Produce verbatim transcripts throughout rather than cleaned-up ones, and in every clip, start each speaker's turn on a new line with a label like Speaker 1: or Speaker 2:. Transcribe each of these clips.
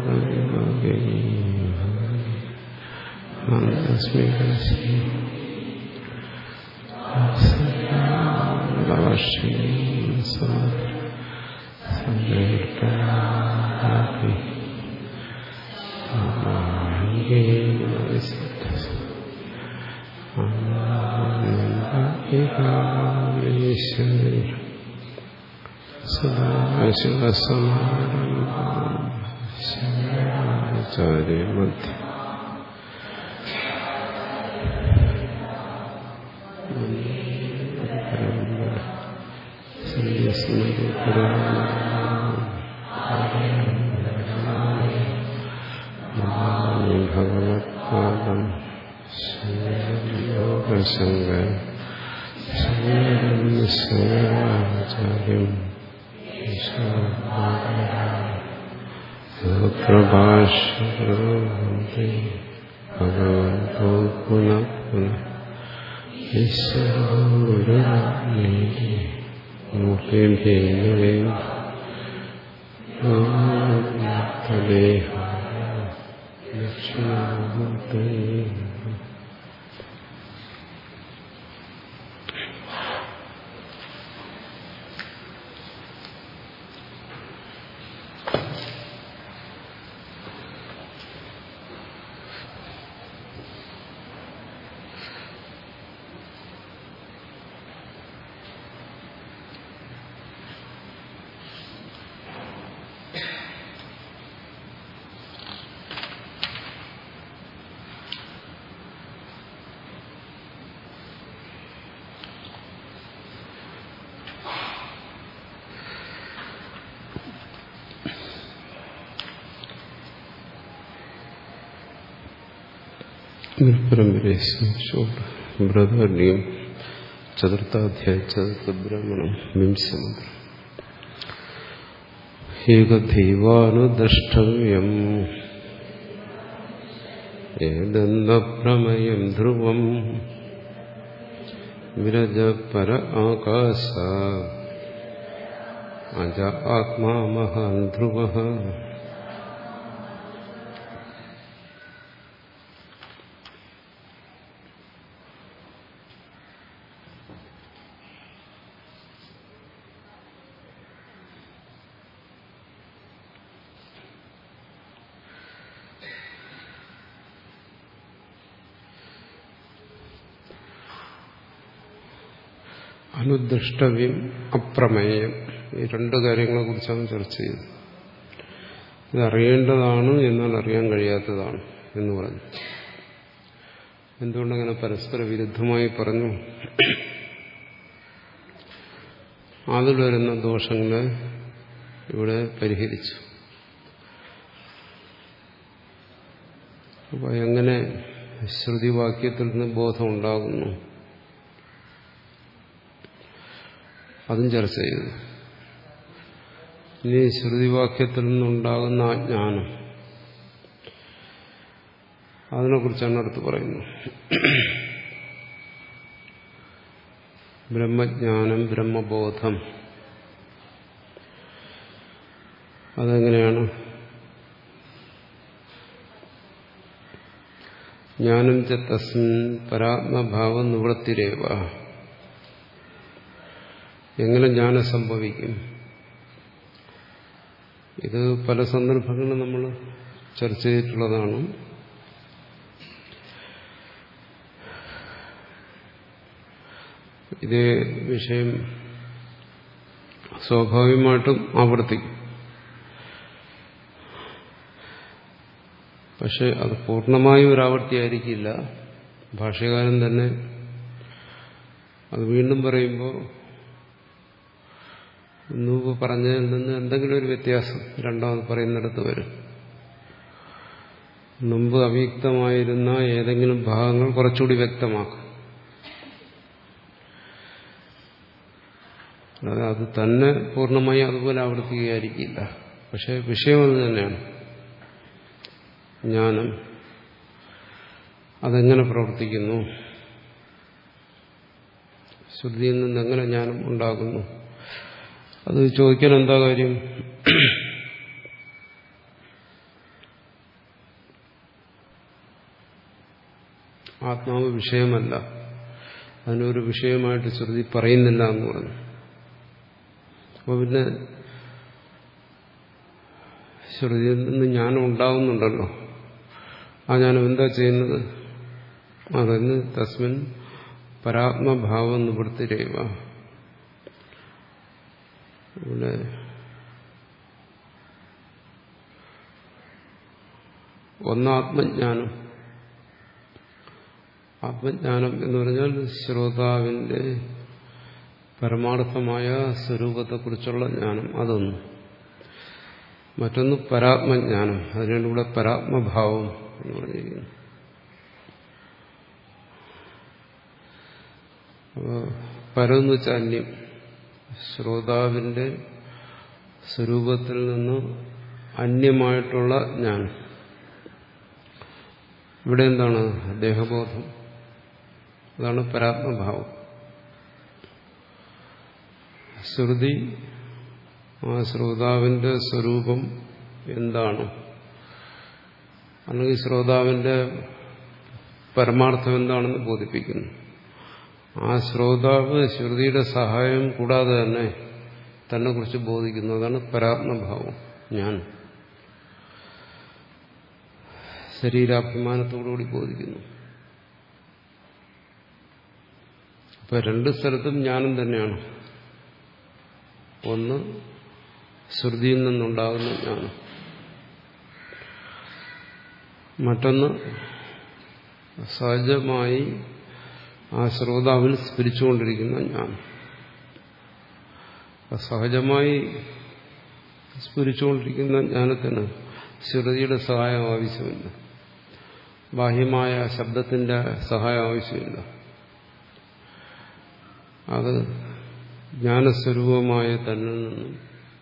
Speaker 1: ഭഗവത്പാദം ശങ്കര ശങ്കരാചാര്യം പ്രഭാഷേ ഭഗവന്തോ പുനഃ പുനഃ ഈശ്വരോ ഗുരുരാജ്ഞേ മൂർത്തിഭേദേ തദേഹ ദക്ഷിണാമൂർത്തേ. പരമ്പരയെ സ്മരിച്ചുകൊണ്ട് ബൃഹദാരണ്യം ചതുർത്ഥാധ്യായ ചതുർത്ഥ ബ്രാഹ്മണം വിംശമന്ത്രം. ഏകദൈവാനുദ്രഷ്ടവ്യം ഏതന്വപ്രമേയം ധ്രുവം വിരജ പര ആകാശ അജ ആത്മാ മഹാൻ ധ്രുവഃ. അനുദ്രഷ്ടവ്യം അപ്രമേയം, ഈ രണ്ട് കാര്യങ്ങളെ കുറിച്ചാണ് ചർച്ച ചെയ്തത്. ഇത് അറിയേണ്ടതാണ്, എന്നാൽ അറിയാൻ കഴിയാത്തതാണ് എന്ന് പറഞ്ഞു. എന്തുകൊണ്ടങ്ങനെ പരസ്പര വിരുദ്ധമായി പറഞ്ഞു? അതിൽ വരുന്ന ദോഷങ്ങളെ ഇവിടെ പരിഹരിച്ചു. അപ്പോൾ എങ്ങനെ ശ്രുതിവാക്യത്തിൽ നിന്ന് ബോധം ഉണ്ടാകുന്നു അതും ചർച്ച ചെയ്തു. ഇനി ശ്രുതിവാക്യത്തിൽ നിന്നുണ്ടാകുന്ന ആ ജ്ഞാനം, അതിനെക്കുറിച്ചാണ് അടുത്ത് പറയുന്നത്. ബ്രഹ്മജ്ഞാനം, ബ്രഹ്മബോധം, അതെങ്ങനെയാണ്? ജ്ഞാനം ച തസ്മിൻ പരാത്മഭാവ നിവൃത്തിരേവ. എങ്ങനെ ജ്ഞാനം സംഭവിക്കും? ഇത് പല സന്ദർഭങ്ങളിലും നമ്മൾ ചർച്ച ചെയ്തിട്ടുള്ളതാണ്. ഇതേ വിഷയം സ്വാഭാവികമായിട്ടും ആവർത്തിക്കും. പക്ഷെ അത് പൂർണ്ണമായും ഒരാവർത്തിയായിരിക്കില്ല. ഭാഷ്യകാരൻ തന്നെ അത് വീണ്ടും പറയുമ്പോൾ മുമ്പ് പറഞ്ഞതിൽ നിന്ന് എന്തെങ്കിലും ഒരു വ്യത്യാസം രണ്ടാമത് പറയുന്നിടത്ത് വരും. മുമ്പ് അവ്യക്തമായിരുന്ന ഏതെങ്കിലും ഭാഗങ്ങൾ കുറച്ചുകൂടി വ്യക്തമാക്കും. അതായത് അത് തന്നെ പൂർണ്ണമായി അതുപോലെ ആവർത്തിക്കുകയായിരിക്കില്ല. പക്ഷെ വിഷയം അത് തന്നെയാണ്. ജ്ഞാനം അതെങ്ങനെ പ്രവർത്തിക്കുന്നു, ശ്രുതിയിൽ നിന്ന് എങ്ങനെ ജ്ഞാനം ഉണ്ടാകുന്നു, അത് ചോദിക്കാൻ എന്താ കാര്യം? ആത്മാവ് വിഷയമല്ല, അതിനൊരു വിഷയമായിട്ട് ശ്രുതി പറയുന്നില്ല എന്ന് പറഞ്ഞു. അപ്പോൾ പിന്നെ ശ്രുതിയിൽ നിന്ന് ജ്ഞാനം ഉണ്ടാകുന്നുണ്ടല്ലോ, ആ ജ്ഞാനം എന്താ ചെയ്യുന്നത്? അതെന്ന് തസ്മിൻ പരാത്മഭാവം നിവൃത്തിരേവ. ഇവിടെ ഒന്നാത്മജ്ഞാനം. ആത്മജ്ഞാനം എന്ന് പറഞ്ഞാൽ ശ്രോതാവിന്റെ പരമാർത്ഥമായ സ്വരൂപത്തെക്കുറിച്ചുള്ള ജ്ഞാനം, അതൊന്ന്. മറ്റൊന്ന് പരാത്മജ്ഞാനം, അതിനാണ് ഇവിടെ പരാത്മഭാവം എന്ന് പറഞ്ഞിരിക്കുന്നു. അപ്പോൾ പരമെന്ന് വെച്ചാൽ അന്യം, ശ്രോതാവിന്റെ സ്വരൂപത്തിൽ നിന്ന് അന്യമായിട്ടുള്ള ജ്ഞാനം. ഇവിടെ എന്താണ്? ദേഹബോധം. അതാണ് പരാത്മഭാവം. ശ്രുതി ആ ശ്രോതാവിന്റെ സ്വരൂപം എന്താണ്, അല്ലെങ്കിൽ ശ്രോതാവിന്റെ പരമാർത്ഥം എന്താണെന്ന് ബോധിപ്പിക്കുന്നു. ആ ശ്രോതാവ് ശ്രുതിയുടെ സഹായം കൂടാതെ തന്നെ തന്നെ കുറിച്ച് ബോധിക്കുന്നു. അതാണ് പരാത്മഭാവം. ഞാൻ ശരീരാഭിമാനത്തോടുകൂടി ബോധിക്കുന്നു. ഇപ്പൊ രണ്ട് സ്ഥലത്തും ജ്ഞാനം തന്നെയാണ്. ഒന്ന് ശ്രുതിയിൽ നിന്നുണ്ടാകുന്ന ജ്ഞാനം, മറ്റൊന്ന് സഹജമായി ആ ശ്രോതാവിൽ സ്ഫുരിച്ചുകൊണ്ടിരിക്കുന്ന ജ്ഞാനം. സഹജമായി സ്ഫുരിച്ചുകൊണ്ടിരിക്കുന്ന ജ്ഞാനത്തിന് ശ്രുതിയുടെ സഹായം ആവശ്യമില്ല, ബാഹ്യമായ ശബ്ദത്തിന്റെ സഹായം ആവശ്യമില്ല. അത് ജ്ഞാനസ്വരൂപമായ തന്നിൽ നിന്നും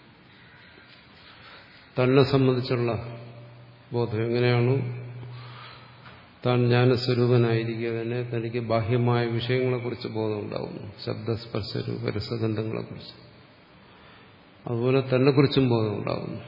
Speaker 1: തന്നെ സംബന്ധിച്ചുള്ള ബോധം എങ്ങനെയാണോ താൻ ജ്ഞാനസ്വരൂപനായിരിക്കുക തന്നെ തനിക്ക് ബാഹ്യമായ വിഷയങ്ങളെക്കുറിച്ച് ബോധമുണ്ടാകുന്നു, ശബ്ദസ്പർശ രൂപ രസഗന്ധങ്ങളെക്കുറിച്ച്. അതുപോലെ തന്നെക്കുറിച്ചും ബോധമുണ്ടാകുന്നു.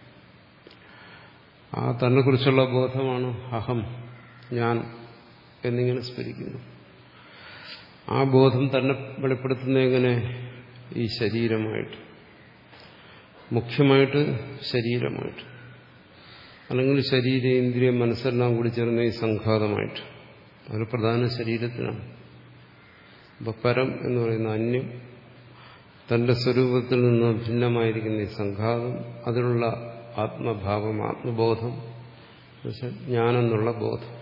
Speaker 1: ആ തന്നെക്കുറിച്ചുള്ള ബോധമാണ് അഹം, ഞാൻ എന്നിങ്ങനെ സ്ഫുരിക്കുന്നു. ആ ബോധം തന്നെ വെളിപ്പെടുത്തുന്ന എങ്ങനെ? ഈ ശരീരമായിട്ട്, മുഖ്യമായിട്ട് ശരീരമായിട്ട്, അല്ലെങ്കിൽ ശരീരേന്ദ്രിയ മനസ്സെല്ലാം കൂടി ചേർന്ന ഈ സംഘാതമായിട്ട്. ഒരു പ്രധാന ശരീരത്തിനാണ്. അപ്പൊ പരം എന്ന് പറയുന്ന അന്യം, തന്റെ സ്വരൂപത്തിൽ നിന്ന് ഭിന്നമായിരിക്കുന്ന ഈ സംഘാതം, അതിലുള്ള ആത്മഭാവം, ആത്മബോധം, ഞാനെന്നുള്ള ബോധം.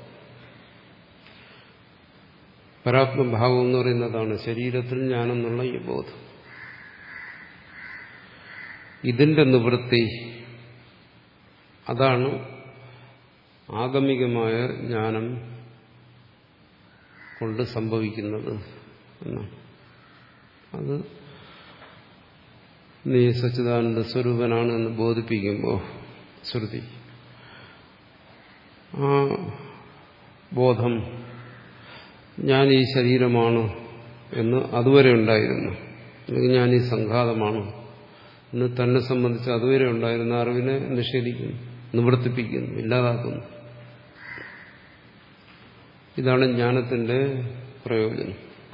Speaker 1: പരാത്മഭാവം എന്ന് പറയുന്നതാണ് ശരീരത്തിൽ ഞാനെന്നുള്ള ഈ ബോധം. ഇതിന്റെ നിവൃത്തി, അതാണ് ആഗമികമായ ജ്ഞാനം കൊണ്ട് സംഭവിക്കുന്നത് എന്നാണ്. അത് നീ സച്ചിദാനന്ദ സ്വരൂപനാണ് എന്ന് ബോധിപ്പിക്കുമ്പോൾ ശ്രുതി ആ ബോധം ഞാൻ ഈ ശരീരമാണ് എന്ന് അതുവരെ ഉണ്ടായിരുന്നു, അല്ലെങ്കിൽ ഞാൻ ഈ സംഘാതമാണ് എന്ന് തന്നെ സംബന്ധിച്ച് അതുവരെ ഉണ്ടായിരുന്ന അറിവിനെ നിഷേധിക്കുന്നു, നിവർത്തിപ്പിക്കുന്നു, ഇല്ലാതാക്കുന്നു. ഇതാണ് ജ്ഞാനത്തിന്റെ പ്രയോജനം.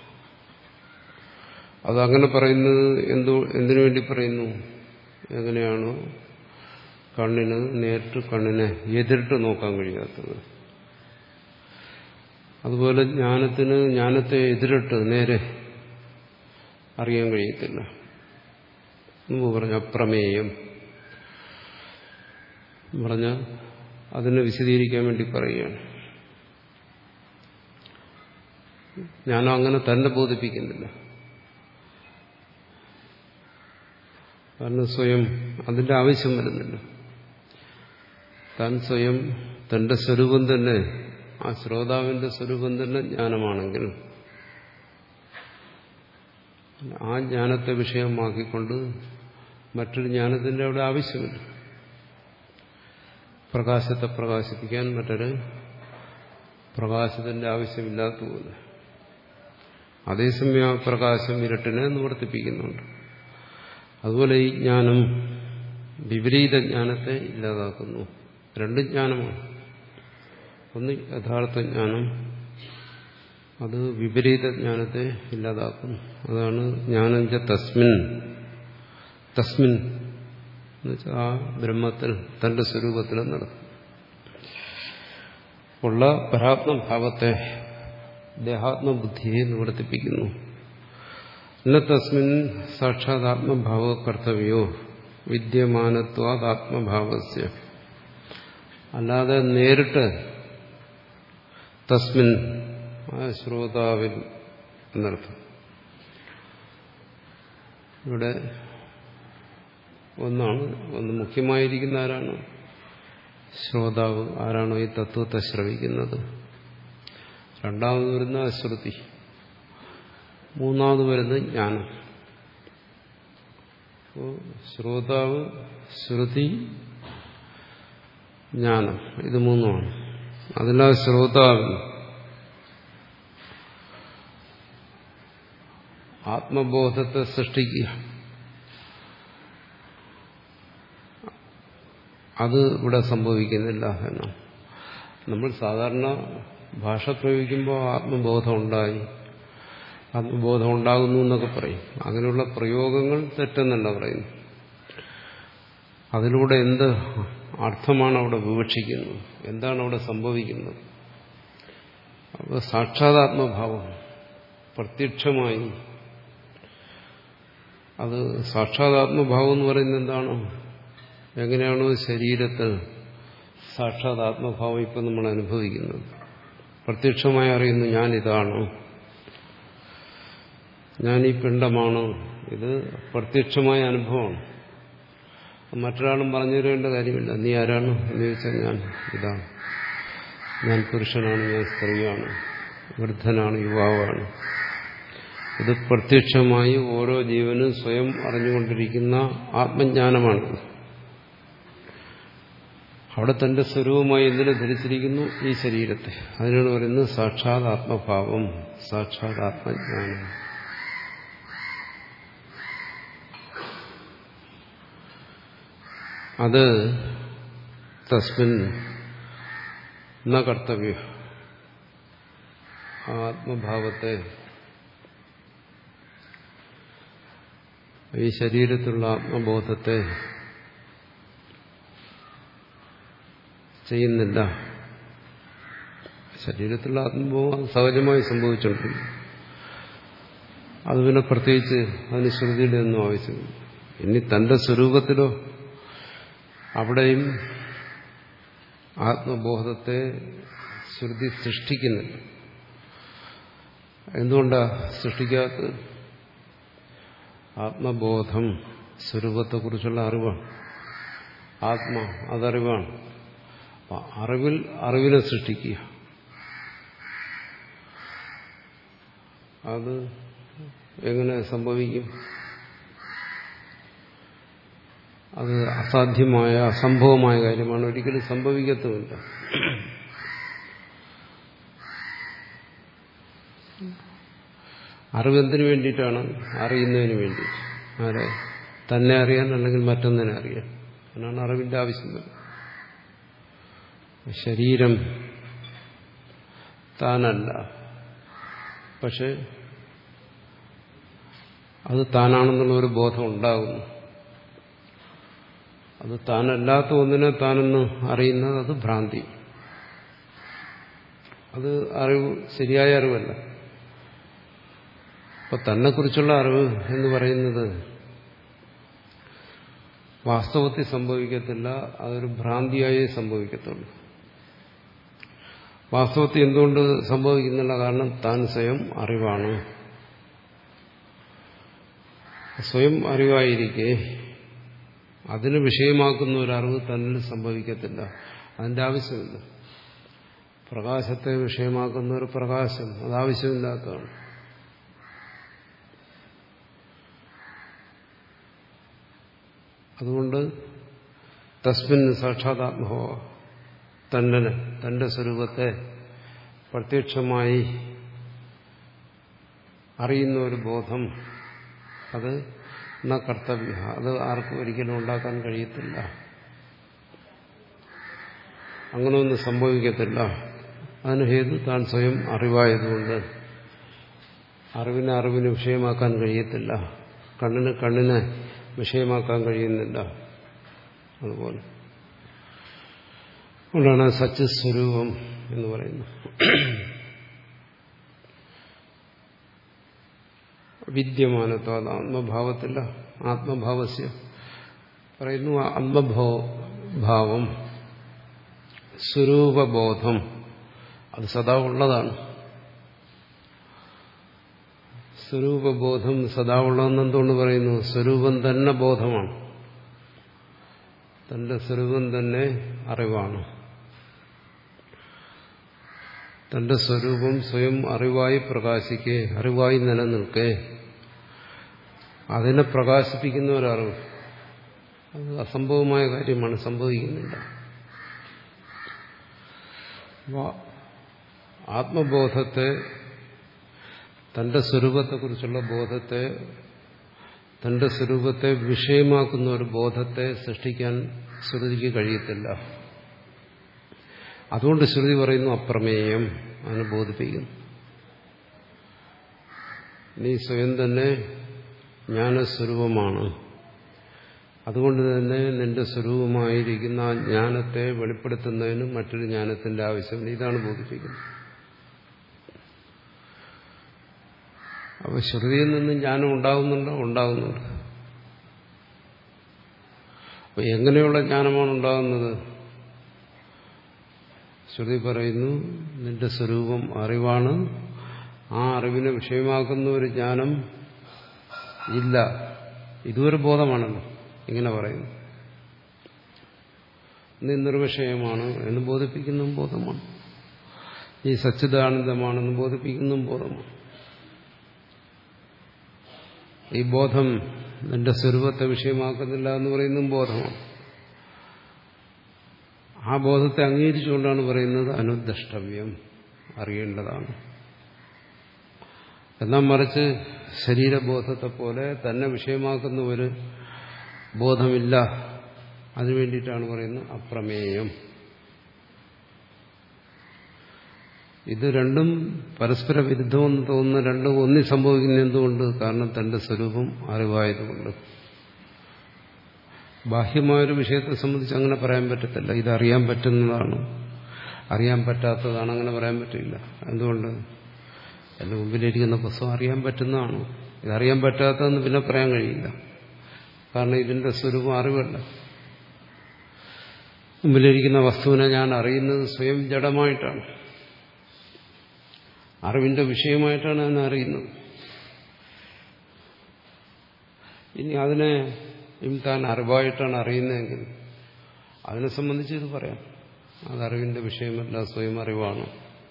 Speaker 1: അതങ്ങനെ പറയുന്നത് എന്തോ എന്തിനു വേണ്ടി പറയുന്നു? എങ്ങനെയാണോ കണ്ണിന് നേരിട്ട് കണ്ണിനെ എതിരിട്ട് നോക്കാൻ കഴിയാത്തത്, അതുപോലെ ജ്ഞാനത്തിന് ജ്ഞാനത്തെ എതിരിട്ട് നേരെ അറിയാൻ കഴിയത്തില്ല. മുമ്പ് പറഞ്ഞ അപ്രമേയം പറഞ്ഞ അതിനെ വിശദീകരിക്കാൻ വേണ്ടി പറയുകയാണ്. ജ്ഞാനം അങ്ങനെ തന്നെ ബോധിപ്പിക്കുന്നില്ല. കാരണം സ്വയം അതിന്റെ ആവശ്യം വരുന്നില്ല. താൻ സ്വയം തന്റെ സ്വരൂപം തന്നെ, ആ ശ്രോതാവിന്റെ സ്വരൂപം തന്നെ ജ്ഞാനമാണെങ്കിൽ ആ ജ്ഞാനത്തെ വിഷയമാക്കിക്കൊണ്ട് മറ്റൊരു ജ്ഞാനത്തിന്റെ അവിടെ ആവശ്യമില്ല. പ്രകാശത്തെ പ്രകാശിപ്പിക്കാൻ മറ്റൊരു പ്രകാശത്തിന്റെ ആവശ്യമില്ലാത്തതുപോലെ അതേസമയം ആ പ്രകാശം ഇരട്ടിനെ നിവർത്തിപ്പിക്കുന്നുണ്ട്. അതുപോലെ ഈ ജ്ഞാനം വിപരീത ജ്ഞാനത്തെ ഇല്ലാതാക്കുന്നു. രണ്ട് ജ്ഞാനമാണ്. ഒന്ന് യഥാർത്ഥ ജ്ഞാനം, അത് വിപരീത ജ്ഞാനത്തെ ഇല്ലാതാക്കുന്നു. അതാണ് ജ്ഞാനഞ്ച തസ്മിൻ തസ്മിൻ എന്നുവെച്ചാൽ ആ ബ്രഹ്മത്തിൽ തന്റെ സ്വരൂപത്തിൽ നടത്തും ഉള്ള പരാത്മഭാവത്തെ ദേഹാത്മബുദ്ധിയെ നിവർത്തിപ്പിക്കുന്നു. ന തസ്മിൻ സാക്ഷാദാത്മഭാവ കർത്തവ്യോ വിദ്യമാനത്വാത്മഭാവസ്യ. അല്ലാതെ നേരിട്ട് തസ്മിൻ ആ ശ്രോതാവിൽ എന്നർത്ഥം. ഇവിടെ ഒന്നാണ് ഒന്ന് മുഖ്യമായിരിക്കുന്ന ആരാണ്? ശ്രോതാവ്. ആരാണോ ഈ തത്വത്തെ ശ്രവിക്കുന്നത്. രണ്ടാമത് വരുന്ന ശ്രുതി. മൂന്നാമത് വരുന്നത് ജ്ഞാനം. ശ്രോതാവ്, ശ്രുതി, ജ്ഞാനം, ഇത് മൂന്നുമാണ്. അതിലാ ശ്രോതാവ് ആത്മബോധത്തെ സൃഷ്ടിക്കുക. അത് ഇവിടെ സംഭവിക്കുന്നില്ല എന്നാണ്. നമ്മൾ സാധാരണ ഭാഷ പ്രയോഗിക്കുമ്പോൾ ആത്മബോധം ഉണ്ടായി, ആത്മബോധം ഉണ്ടാകുന്നു എന്നൊക്കെ പറയും. അങ്ങനെയുള്ള പ്രയോഗങ്ങൾ തെറ്റെന്നല്ല പറയുന്നു. അതിലൂടെ എന്ത് അർത്ഥമാണ് അവിടെ വിവക്ഷിക്കുന്നത്, എന്താണ് അവിടെ സംഭവിക്കുന്നത്? അപ്പോൾ സാക്ഷാതാത്മഭാവം പ്രത്യക്ഷമായി. അത് സാക്ഷാതാത്മഭാവം എന്ന് പറയുന്നത് എന്താണ്? എങ്ങനെയാണോ ശരീരത്തിൽ സാക്ഷാതാത്മഭാവം ഇപ്പം നമ്മൾ അനുഭവിക്കുന്നത്, പ്രത്യക്ഷമായി അറിയുന്നു ഞാനിതാണ്, ഞാനീ പിണ്ഡമാണ്. ഇത് പ്രത്യക്ഷമായ അനുഭവമാണ്. മറ്റൊരാളും പറഞ്ഞു തരേണ്ട കാര്യമില്ല. നീ ആരാണ് എന്ന് ചോദിച്ചാൽ ഞാൻ ഇതാണ്, ഞാൻ പുരുഷനാണ്, ഞാൻ സ്ത്രീയാണ്, വൃദ്ധനാണ്, യുവാവാണ്. ഇത് പ്രത്യക്ഷമായി ഓരോ ജീവനും സ്വയം അറിഞ്ഞുകൊണ്ടിരിക്കുന്ന ആത്മജ്ഞാനമാണ്. അവിടെ തന്റെ സ്വരൂപമായി എന്തിനെ ധരിച്ചിരിക്കുന്നു? ഈ ശരീരത്തെ. അതിനാണ് പറയുന്നത് സാക്ഷാത് ആത്മഭാവം, സാക്ഷാത് ആത്മജ്ഞാനം. അത് തസ്മിൻ ന കർത്തവ്യം. ആത്മഭാവത്തെ, ഈ ശരീരത്തിലുള്ള ആത്മബോധത്തെ ചെയ്യുന്നില്ല. ശരീരത്തിലുള്ള ആത്മബോധം സഹജമായി സംഭവിച്ചുകൊണ്ടിരിക്കും. അത് പിന്നെ പ്രത്യേകിച്ച് അതിന് ശ്രുതിയുടെ ഒന്നും ആവശ്യമില്ല. ഇനി തന്റെ സ്വരൂപത്തിലോ അവിടെയും ആത്മബോധത്തെ ശ്രുതി സൃഷ്ടിക്കുന്നില്ല. എന്തുകൊണ്ടാണ് സൃഷ്ടിക്കാത്തത്? ആത്മബോധം സ്വരൂപത്തെക്കുറിച്ചുള്ള അറിവാണ്. ആത്മ അതറിവാണ്. അറിവിൽ അറിവിനെ സൃഷ്ടിക്കുക, അത് എങ്ങനെ സംഭവിക്കും? അത് അസാധ്യമായ അസംഭവമായ കാര്യമാണ്. ഒരിക്കലും സംഭവിക്കത്തുമില്ല. അറിവെന്തിനു വേണ്ടിയിട്ടാണ്? അറിയുന്നതിന് വേണ്ടി. ആരെ? തന്നെ അറിയാൻ, അല്ലെങ്കിൽ മറ്റൊന്നിനെ അറിയാൻ. അതിനാണ് അറിവിന്റെ ആവശ്യം. ശരീരം താനല്ല, പക്ഷെ അത് താനാണെന്നുള്ള ഒരു ബോധം ഉണ്ടാകുന്നു. അത് താനല്ലാത്ത ഒന്നിനെ താനെന്ന് അറിയുന്നത് അത് ഭ്രാന്തി. അത് അറിവ്, ശരിയായ അറിവല്ല. അപ്പൊ തന്നെക്കുറിച്ചുള്ള അറിവ് എന്ന് പറയുന്നത് വാസ്തവത്തിൽ സംഭവിക്കത്തില്ല. അതൊരു ഭ്രാന്തിയായേ സംഭവിക്കത്തുള്ളൂ. വാസ്തവത്തിൽ എന്തുകൊണ്ട് സംഭവിക്കുന്നില്ല? കാരണം താൻ സ്വയം അറിവാണ്. സ്വയം അറിവായിരിക്കെ അതിന് വിഷയമാക്കുന്ന ഒരറിവ് തന്നിൽ സംഭവിക്കത്തില്ല. അതിന്റെ ആവശ്യമില്ല. പ്രകാശത്തെ വിഷയമാക്കുന്ന ഒരു പ്രകാശം അതാവശ്യമില്ലാത്തതാണ്. അതുകൊണ്ട് തസ്മിൻ സാക്ഷാതാത്മഹോ, തന്നെ തന്റെ സ്വരൂപത്തെ പ്രത്യക്ഷമായി അറിയുന്ന ഒരു ബോധം, അത് ന കർത്തവ്യ, അത് ആർക്കും ഒരിക്കലും ഉണ്ടാക്കാൻ കഴിയത്തില്ല. അങ്ങനെയൊന്നും സംഭവിക്കത്തില്ല. അതിന് ഹേതു താൻ സ്വയം അറിവായതുകൊണ്ട് അറിവിനെ അറിവിന് വിഷയമാക്കാൻ കഴിയത്തില്ല, കണ്ണിന് കണ്ണിനെ വിഷയമാക്കാൻ കഴിയുന്നില്ല. അതുപോലെ അതുകൊണ്ടാണ് സച്ചിസ്വരൂപം എന്ന് പറയുന്നത്. വിദ്യമാനത്വ ആത്മഭാവത്തില്ല, ആത്മഭാവസ്യ പറയുന്നു. ആത്മഭാവം സ്വരൂപബോധം അത് സദാ ഉള്ളതാണ്. സ്വരൂപബോധം സദാ ഉള്ളതെന്ന് എന്തുകൊണ്ട് പറയുന്നു? സ്വരൂപം തന്നെ ബോധമാണ്, തന്റെ സ്വരൂപം തന്നെ അറിവാണ്. തന്റെ സ്വരൂപം സ്വയം അറിവായി പ്രകാശിക്കേ, അറിവായി നിലനിൽക്കേ, അതിനെ പ്രകാശിപ്പിക്കുന്ന ഒരറിവ്. അത് അസംഭവമായ കാര്യമാണ്, സംഭവിക്കുന്നില്ല. ആത്മബോധത്തെ, തന്റെ സ്വരൂപത്തെക്കുറിച്ചുള്ള ബോധത്തെ, തന്റെ സ്വരൂപത്തെ വിഷയമാക്കുന്ന ഒരു ബോധത്തെ സൃഷ്ടിക്കാൻ ശ്രുതിക്ക് കഴിയത്തില്ല. അതുകൊണ്ട് ശ്രുതി പറയുന്നു അപ്രമേയം, അതിനെ ബോധിപ്പിക്കുന്നു. നീ സ്വയം തന്നെ ജ്ഞാനസ്വരൂപമാണ്, അതുകൊണ്ട് തന്നെ നിന്റെ സ്വരൂപമായിരിക്കുന്ന ആ ജ്ഞാനത്തെ വെളിപ്പെടുത്തുന്നതിന് മറ്റൊരു ജ്ഞാനത്തിന്റെ ആവശ്യമില്ല. ഇതാണ് ബോധിപ്പിക്കുന്നത്. അപ്പൊ ശ്രുതിയിൽ നിന്ന് ജ്ഞാനം ഉണ്ടാകുന്നുണ്ടോ? ഉണ്ടാകുന്നുണ്ട്. അപ്പൊ എങ്ങനെയുള്ള ജ്ഞാനമാണ് ഉണ്ടാകുന്നത്? ശ്രുതി പറയുന്നു നിന്റെ സ്വരൂപം അറിവാണ്, ആ അറിവിനെ വിഷയമാക്കുന്ന ഒരു ജ്ഞാനം ഇല്ല. ഇതൊരു ബോധമാണല്ലോ, ഇങ്ങനെ പറയുന്നു. നീ നിർവിഷയമാണ് എന്ന് ബോധിപ്പിക്കുന്നതും ബോധമാണ്, ഈ സച്ചിദാനന്ദമാണെന്ന് ബോധിപ്പിക്കുന്നതും ബോധമാണ്. ഈ ബോധം നിന്റെ സ്വരൂപത്തെ വിഷയമാക്കുന്നില്ല എന്ന് പറയുന്നതും ബോധമാണ്. ആ ബോധത്തെ അംഗീകരിച്ചുകൊണ്ടാണ് പറയുന്നത് അനുദ്രഷ്ടവ്യം, അറിയേണ്ടതാണ്. എന്നാൽ മറിച്ച് ശരീരബോധത്തെ പോലെ തന്നെ വിഷയമാക്കുന്ന ഒരു ബോധമില്ല, അതിനുവേണ്ടിയിട്ടാണ് പറയുന്നത് അപ്രമേയം. ഇത് രണ്ടും പരസ്പര വിരുദ്ധമെന്ന് തോന്നുന്ന രണ്ടും ഒന്നി സംഭവിക്കുന്ന എന്തുകൊണ്ട്? കാരണം തന്റെ സ്വരൂപം അറിവായതുകൊണ്ട്. ബാഹ്യമായൊരു വിഷയത്തെ സംബന്ധിച്ച് അങ്ങനെ പറയാൻ പറ്റത്തില്ല. ഇതറിയാൻ പറ്റുന്നതാണ്, അറിയാൻ പറ്റാത്തതാണ്, അങ്ങനെ പറയാൻ പറ്റില്ല. എന്തുകൊണ്ട്? എന്റെ മുമ്പിലിരിക്കുന്ന പുസ്തകം അറിയാൻ പറ്റുന്നതാണ്, ഇതറിയാൻ പറ്റാത്തതെന്ന് പിന്നെ പറയാൻ കഴിയില്ല. കാരണം ഇതിന്റെ സ്വരൂപം അറിവല്ല. മുമ്പിലിരിക്കുന്ന വസ്തുവിനെ ഞാൻ അറിയുന്നത് സ്വയം ജഡമായിട്ടാണ്, അറിവിന്റെ വിഷയമായിട്ടാണ് ഞാൻ അറിയുന്നത്. ഇനി അതിനെ താൻ അറിവായിട്ടാണ് അറിയുന്നതെങ്കിൽ അതിനെ സംബന്ധിച്ച് ഇത് പറയാം, അത് അറിവിന്റെ വിഷയമല്ല, സ്വയം അറിവാണ്.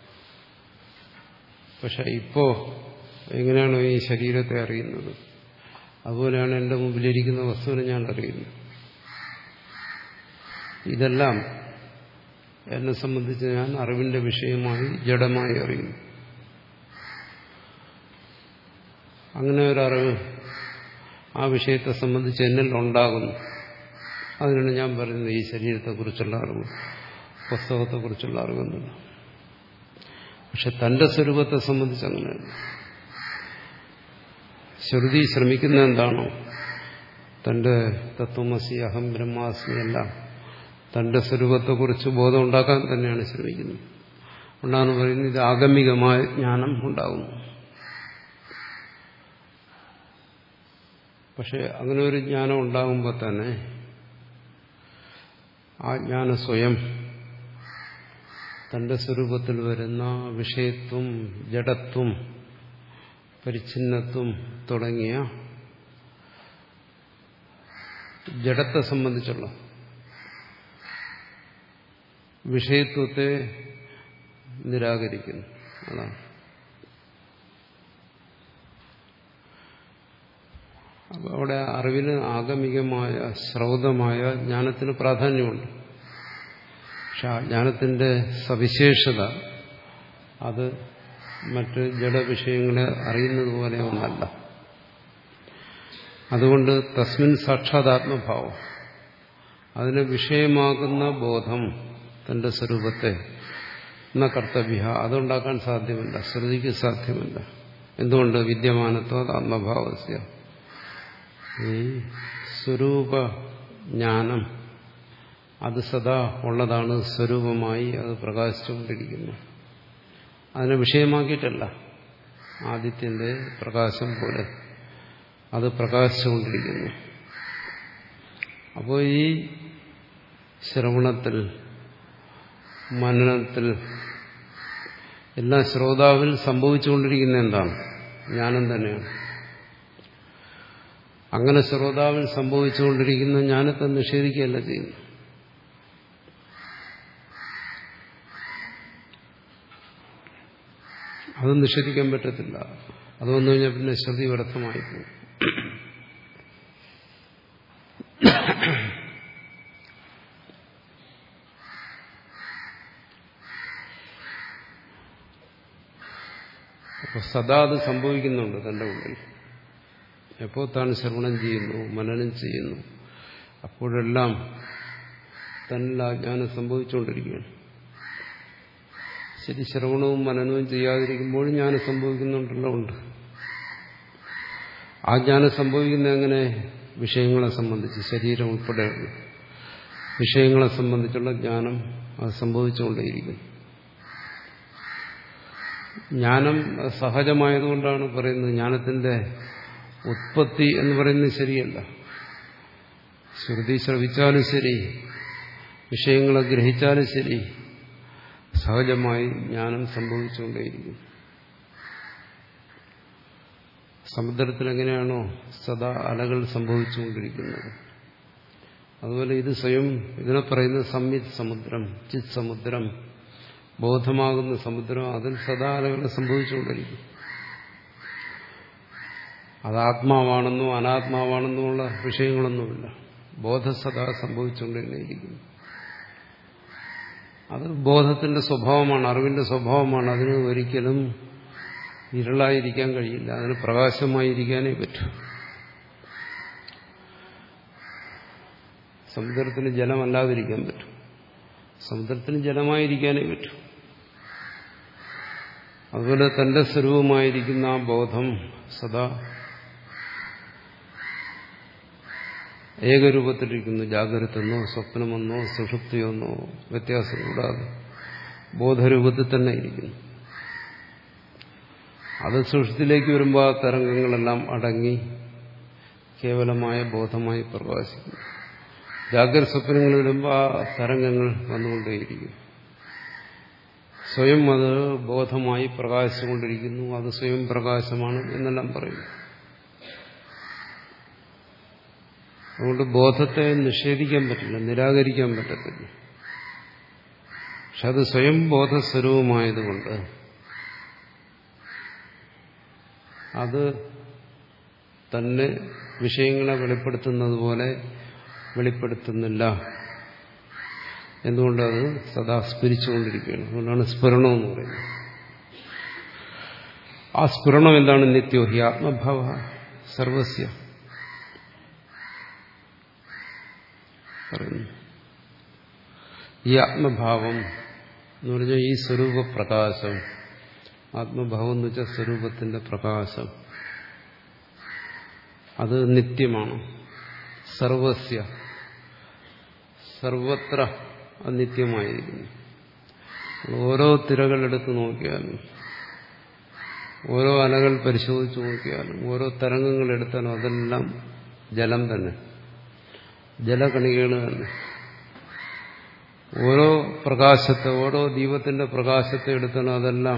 Speaker 1: പക്ഷെ ഇപ്പോ എങ്ങനെയാണോ ഈ ശരീരത്തെ അറിയുന്നത്, അതുപോലെയാണ് എൻ്റെ മുമ്പിലിരിക്കുന്ന വസ്തുവിനെ ഞാൻ അറിയുന്നത്. ഇതെല്ലാം എന്നെ സംബന്ധിച്ച് ഞാൻ അറിവിന്റെ വിഷയമായി ജഡമായി അറിയുന്നു. അങ്ങനെ ഒരറിവ് ആ വിഷയത്തെ സംബന്ധിച്ച് എന്നിൽ ഉണ്ടാകുന്നു. അതിനാണ് ഞാൻ പറയുന്നത് ഈ ശരീരത്തെക്കുറിച്ചുള്ള അറിവ്, പുസ്തകത്തെക്കുറിച്ചുള്ള അറിവെന്നില്ല. പക്ഷെ തന്റെ സ്വരൂപത്തെ സംബന്ധിച്ച് അങ്ങനെയല്ല. ശ്രുതി ശ്രമിക്കുന്ന എന്താണോ, തന്റെ തത്വമസി അഹം ബ്രഹ്മാസ്മി എല്ലാം തന്റെ സ്വരൂപത്തെക്കുറിച്ച് ബോധം ഉണ്ടാക്കാൻ തന്നെയാണ് ശ്രമിക്കുന്നത്. ഉണ്ടാകുന്ന പറയുന്നത് ഇത് ആഗമികമായ ജ്ഞാനം ഉണ്ടാകുന്നു. പക്ഷെ അങ്ങനെ ഒരു ജ്ഞാനം ഉണ്ടാകുമ്പോൾ തന്നെ ആ ജ്ഞാനം സ്വയം തന്റെ സ്വരൂപത്തിൽ വരുന്ന വിഷയത്വം, ജഡത്വം, പരിച്ഛിന്നത്വം തുടങ്ങിയ ജഡത്തെ സംബന്ധിച്ചുള്ള വിഷയത്വത്തെ നിരാകരിക്കുന്നു. അതാണ്. അപ്പോൾ അവിടെ അറിവിന് ആഗമികമായ ശ്രൗതമായ ജ്ഞാനത്തിന് പ്രാധാന്യമുണ്ട്. പക്ഷെ ആ ജ്ഞാനത്തിന്റെ സവിശേഷത അത് മറ്റ് ജഡവിഷയങ്ങളെ അറിയുന്നത് പോലെ ഒന്നല്ല. അതുകൊണ്ട് തസ്മിൻ സാക്ഷാദാത്മഭാവം, അതിനെ വിഷയമാകുന്ന ബോധം തന്റെ സ്വരൂപത്തെ ന കർത്തവ്യ, അതുണ്ടാക്കാൻ സാധ്യമല്ല, ശ്രുതിക്ക് സാധ്യമല്ല. എന്തുകൊണ്ട്? വിദ്യമാനത്വ ആത്മഭാവസ്യ. ഈ സ്വരൂപ ജ്ഞാനം അത് സദാ ഉള്ളതാണ്, സ്വരൂപമായി അത് പ്രകാശിച്ചുകൊണ്ടിരിക്കുന്നു. അതിനെ വിഷയമാക്കിയിട്ടല്ല, ആദിത്യന്റെ പ്രകാശം പോലെ അത് പ്രകാശിച്ചുകൊണ്ടിരിക്കുന്നു. അപ്പോൾ ഈ ശ്രവണത്തിൽ, മനനത്തിൽ എല്ലാ ശ്രോതാവിൽ സംഭവിച്ചുകൊണ്ടിരിക്കുന്ന എന്താണ്? ജ്ഞാനം തന്നെയാണ്. അങ്ങനെ ശ്രോതാവിൽ സംഭവിച്ചുകൊണ്ടിരിക്കുന്ന ജ്ഞാനത്തെ നിഷേധിക്കുകയല്ല ചെയ്യുന്നു. അത് നിഷേധിക്കാൻ പറ്റത്തില്ല. അത് വന്നു കഴിഞ്ഞാൽ പിന്നെ ശ്രുതി വ്യർത്ഥമായി പോകും. അപ്പൊ സദാ അത് സംഭവിക്കുന്നുണ്ട് തന്റെ ഉള്ളിൽ. എപ്പോൾ താൻ ശ്രവണം ചെയ്യുന്നു, മനനം ചെയ്യുന്നു, അപ്പോഴെല്ലാം തന്നിൽ ആ ജ്ഞാനം സംഭവിച്ചുകൊണ്ടിരിക്കുകയാണ്. ശരി, ശ്രവണവും മനനവും ചെയ്യാതിരിക്കുമ്പോഴും ജ്ഞാനം സംഭവിക്കുന്നുണ്ടല്ലോ. ഉണ്ട്. ആ ജ്ഞാനം സംഭവിക്കുന്ന എങ്ങനെ? വിഷയങ്ങളെ സംബന്ധിച്ച്, ശരീരം ഉൾപ്പെടെ വിഷയങ്ങളെ സംബന്ധിച്ചുള്ള ജ്ഞാനം അത് സംഭവിച്ചുകൊണ്ടേയിരിക്കുന്നു. ജ്ഞാനം സഹജമായതുകൊണ്ടാണ് പറയുന്നത്. ജ്ഞാനത്തിന്റെ ഉത്പത്തി എന്ന് പറയുന്നത് ശരിയല്ല. ശ്രുതി ശ്രവിച്ചാലും ശരി, വിഷയങ്ങളെ ഗ്രഹിച്ചാലും ശരി, സഹജമായി ജ്ഞാനം സംഭവിച്ചുകൊണ്ടേയിരിക്കും. സമുദ്രത്തിൽ എങ്ങനെയാണോ സദാ അലകൾ സംഭവിച്ചുകൊണ്ടിരിക്കുന്നത്, അതുപോലെ ഇത് സ്വയം, ഇതിനെ പറയുന്നത് സംവിത് സമുദ്രം, ചിത് സമുദ്രം, ബോധമാകുന്ന സമുദ്രം, അതിൽ സദാ അലകൾ സംഭവിച്ചുകൊണ്ടിരിക്കും. അത് ആത്മാവാണെന്നോ അനാത്മാവാണെന്നോ ഉള്ള വിഷയങ്ങളൊന്നുമില്ല. ബോധസദാ സംഭവിച്ചുകൊണ്ടിരിക്കുന്നു. അത് ബോധത്തിന്റെ സ്വഭാവമാണ്, അറിവിന്റെ സ്വഭാവമാണ്. അതിന് ഒരിക്കലും ഇരുളായിരിക്കാൻ കഴിയില്ല. അതിന് പ്രകാശമായിരിക്കാനേ പറ്റൂ. സമുദ്രത്തിന് ജലമല്ലാതിരിക്കാൻ പറ്റും. സമുദ്രത്തിന് ജലമായിരിക്കാനേ പറ്റൂ. അതുപോലെ തന്റെ സ്വരൂപമായിരിക്കുന്ന ആ ബോധം സദാ ഏകരൂപത്തിലിരിക്കുന്നു. ജാഗ്രതെന്നോ സ്വപ്നമെന്നോ സുഷുപ്തിയെന്നോ വ്യത്യാസം കൂടാതെ ബോധരൂപത്തിൽ തന്നെ ഇരിക്കുന്നു. അത് സുഷുപ്തിയിലേക്ക് വരുമ്പോൾ ആ തരംഗങ്ങളെല്ലാം അടങ്ങി കേവലമായ ബോധമായി പ്രകാശിക്കുന്നു. ജാഗ്രത സ്വപ്നങ്ങൾ വരുമ്പോൾ ആ തരംഗങ്ങൾ വന്നുകൊണ്ടേയിരിക്കും. സ്വയം അത് ബോധമായി പ്രകാശിച്ചുകൊണ്ടിരിക്കുന്നു. അത് സ്വയം പ്രകാശമാണ് എന്നെല്ലാം പറയുന്നു. അതുകൊണ്ട് ബോധത്തെ നിഷേധിക്കാൻ പറ്റില്ല, നിരാകരിക്കാൻ പറ്റത്തില്ല. പക്ഷെ അത് സ്വയം ബോധസ്വരൂപമായതുകൊണ്ട് അത് തന്നെ വിഷയങ്ങളെ വെളിപ്പെടുത്തുന്നത് പോലെ വെളിപ്പെടുത്തുന്നില്ല. എന്തുകൊണ്ടത് സദാ സ്ഫുരിച്ചുകൊണ്ടിരിക്കുകയാണ്. അതുകൊണ്ടാണ് സ്ഫുരണമെന്ന് പറയുന്നത്. ആ സ്ഫുരണം എന്താണ്? നിത്യോ ഹി ആത്മഭാവ സർവസ്യ പറയുന്നു. ഈ ആത്മഭാവം എന്ന് പറഞ്ഞാൽ ഈ സ്വരൂപ പ്രകാശം, ആത്മഭാവം എന്ന് വെച്ചാൽ സ്വരൂപത്തിന്റെ പ്രകാശം, അത് നിത്യമാണ്. സർവസ്യ, സർവത്ര അനിത്യമായിരിക്കുന്നു. ഓരോ തിരകളെടുത്ത് നോക്കിയാലും, ഓരോ അലകൾ പരിശോധിച്ച് നോക്കിയാലും, ഓരോ തരംഗങ്ങൾ എടുത്താലും അതെല്ലാം ജലം തന്നെ, ജലകണികകൾ തന്നെ. ഓരോ പ്രകാശത്തെ, ഓരോ ദീപത്തിന്റെ പ്രകാശത്തെ എടുത്താലും അതെല്ലാം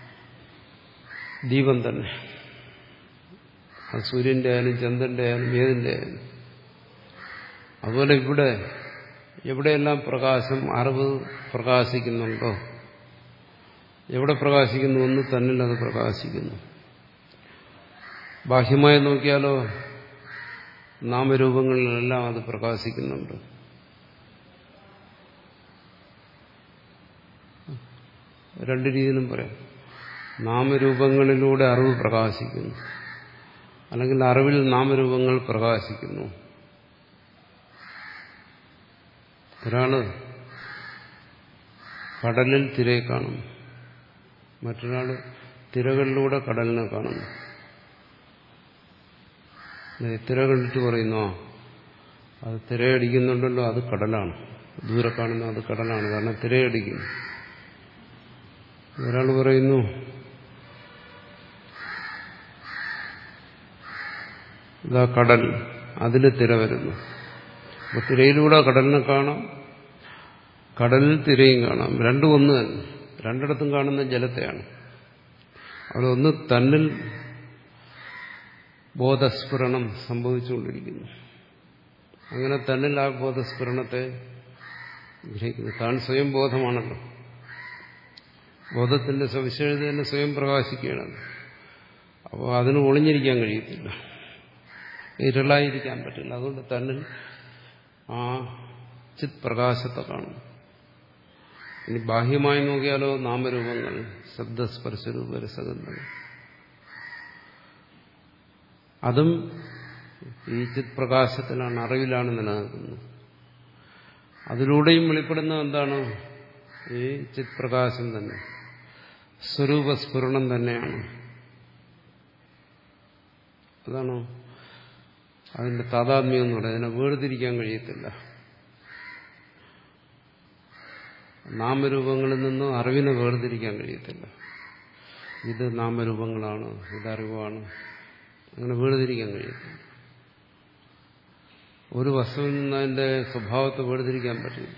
Speaker 1: ദീപം തന്നെ. അത് സൂര്യന്റെ ആയാലും ചന്ദ്രന്റെ ആയാലും ഏതിന്റെ ആയാലും. അതുപോലെ ഇവിടെ എവിടെയെല്ലാം പ്രകാശം, അറിവ് പ്രകാശിക്കുന്നുണ്ടോ, എവിടെ പ്രകാശിക്കുന്നു ഒന്ന് തന്നിൽ അത് പ്രകാശിക്കുന്നു. ബാഹ്യമായി നോക്കിയാലോ നാമരൂപങ്ങളിലെല്ലാം അത് പ്രകാശിക്കുന്നുണ്ട്. രണ്ട് രീതിയിലും പറയാം. നാമരൂപങ്ങളിലൂടെ അറിവ് പ്രകാശിക്കുന്നു, അല്ലെങ്കിൽ അറിവിൽ നാമരൂപങ്ങൾ പ്രകാശിക്കുന്നു. ഒരാള് കടലിൽ തിരയെ കാണും, മറ്റൊരാള് തിരകളിലൂടെ കടലിനെ കാണുന്നു. തിര കണ്ടിട്ട് പറയുന്നോ അത് തിരയടിക്കുന്നുണ്ടല്ലോ, അത് കടലാണ്. ദൂരെ കാണുന്നു, അത് കടലാണ്, കാരണം തിരയടിക്കുന്നു. ഒരാൾ പറയുന്നു ഇതാ കടൽ, അതിൽ തിര വരുന്നു. അപ്പൊ തിരയിലൂടെ കടലിനെ കാണാം, കടലിൽ തിരയും കാണാം. രണ്ടും ഒന്ന് തന്നെ. രണ്ടിടത്തും കാണുന്ന ജലത്തെയാണ്. അവിടെ ഒന്ന് തന്നിൽ ബോധസ്ഫുരണം സംഭവിച്ചുകൊണ്ടിരിക്കുന്നു. അങ്ങനെ തന്നിൽ ആ ബോധസ്ഫുരണത്തെ ഗ്രഹിക്കുന്നു. താൻ സ്വയം ബോധമാണല്ലോ. ബോധത്തിന്റെ സവിശേഷത തന്നെ സ്വയം പ്രകാശിക്കുകയാണ്. അപ്പോൾ അതിന് ഒളിഞ്ഞിരിക്കാൻ കഴിയത്തില്ല, ഇരുളായിരിക്കാൻ പറ്റില്ല. അതുകൊണ്ട് തന്നിൽ ആ ചിത് പ്രകാശത്തെ കാണും. ഇനി ബാഹ്യമായി നോക്കിയാലോ നാമരൂപങ്ങൾ, ശബ്ദസ്പർശരൂപ രസഗന്ധങ്ങൾ, അതും ഈ ചിത് പ്രകാശത്തിലാണ്, അറിവിലാണ് നിലനിൽക്കുന്നത്. അതിലൂടെയും വെളിപ്പെടുന്നത് എന്താണ്? ഈ ചിത് പ്രകാശം തന്നെ, സ്വരൂപസ്ഫുരണം തന്നെയാണ്. അതാണ് അതിന്റെ താതാത്മ്യം എന്ന് പറയുന്നത്. അതിനെ വേർതിരിക്കാൻ കഴിയത്തില്ല. നാമരൂപങ്ങളിൽ നിന്നും അറിവിനെ വേർതിരിക്കാൻ കഴിയത്തില്ല. ഇത് നാമരൂപങ്ങളാണ്, ഇത് അറിവാണ്, അങ്ങനെ വേർതിരിക്കാൻ കഴിയത്തില്ല. ഒരു വസ്തുവിൽ നിന്ന് അതിന്റെ സ്വഭാവത്തെ വേർതിരിക്കാൻ പറ്റില്ല.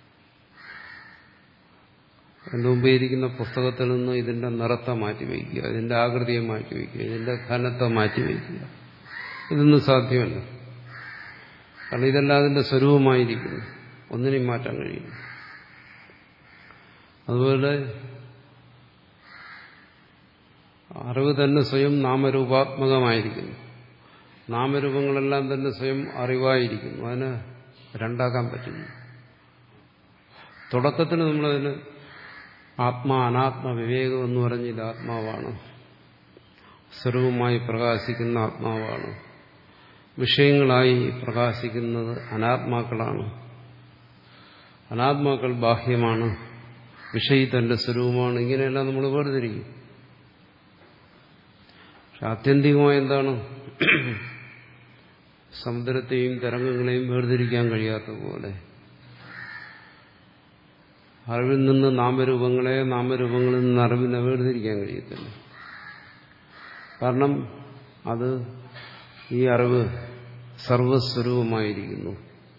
Speaker 1: എന്റെ മുമ്പേ ഇരിക്കുന്ന പുസ്തകത്തിൽ നിന്ന് ഇതിന്റെ നിറത്തെ മാറ്റിവെക്കുക, ഇതിന്റെ ആകൃതിയെ മാറ്റിവെക്കുക, ഇതിന്റെ ഘനത്തെ മാറ്റിവെക്കുക, ഇതൊന്നും സാധ്യമല്ല. കാരണം ഇതെല്ലാം അതിന്റെ സ്വരൂപമായിരിക്കുന്നു, ഒന്നിനെയും മാറ്റാൻ കഴിയും. അതുപോലെ അറിവ് തന്നെ സ്വയം നാമരൂപാത്മകമായിരിക്കുന്നു. നാമരൂപങ്ങളെല്ലാം തന്നെ സ്വയം അറിവായിരിക്കുന്നു. അതിന് രണ്ടാക്കാൻ പറ്റില്ല. തുടക്കത്തിൽ നമ്മളതിന് ആത്മാ അനാത്മ വിവേകം എന്ന് പറഞ്ഞ് ഇത് ആത്മാവാണ്, സ്വരൂപമായി പ്രകാശിക്കുന്ന ആത്മാവാണ്, വിഷയങ്ങളായി പ്രകാശിക്കുന്നത് അനാത്മാക്കളാണ്, അനാത്മാക്കൾ ബാഹ്യമാണ്, വിഷയി തന്റെ സ്വരൂപമാണ്. ഇങ്ങനെയെല്ലാം നമ്മൾ വേർതിരിക്കും. പക്ഷെ ആത്യന്തികമായി എന്താണ്? സമുദ്രത്തെയും തരംഗങ്ങളെയും വേർതിരിക്കാൻ കഴിയാത്ത പോലെ അറിവിൽ നിന്ന് നാമരൂപങ്ങളെ, നാമരൂപങ്ങളിൽ നിന്ന് അറിവിനെ വേർതിരിക്കാൻ കഴിയത്തില്ല. കാരണം അത് ഈ അറിവ് സർവസ്വരൂപമായിരിക്കുന്നു.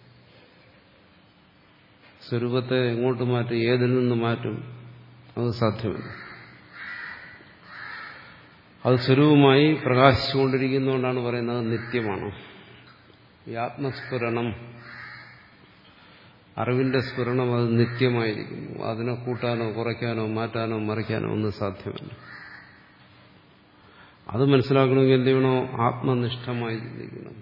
Speaker 1: സ്വരൂപത്തെ എങ്ങോട്ട് മാറ്റും, ഏതിൽ നിന്ന് മാറ്റും? അത് സാധ്യമല്ല. അത് സ്വരൂപമായി പ്രകാശിച്ചുകൊണ്ടിരിക്കുന്നതുകൊണ്ടാണ് പറയുന്നത് നിത്യമാണ്. ഈ ആത്മസ്ഫുരണം, അറിവിന്റെ സ്ഫുരണം, അത് നിത്യമായിരിക്കുന്നു. അതിനെ കൂട്ടാനോ കുറയ്ക്കാനോ മാറ്റാനോ മറിക്കാനോ ഒന്നും സാധ്യമല്ല. അത് മനസ്സിലാക്കണമെങ്കിൽ എന്ത് ചെയ്യണോ? ആത്മനിഷ്ഠമായി ചിന്തിക്കണം.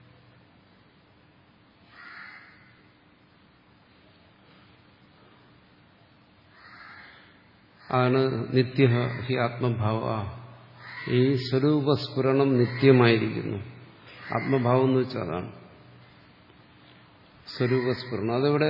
Speaker 1: ആണ് നിത്യ ഹി ആത്മഭാവ. ഈ സ്വരൂപസ്ഫുരണം നിത്യമായിരിക്കുന്നു. ആത്മഭാവം എന്ന് വെച്ചാൽ അതാണ് സ്വരൂപസ്ഫുരണം. അതെവിടെ?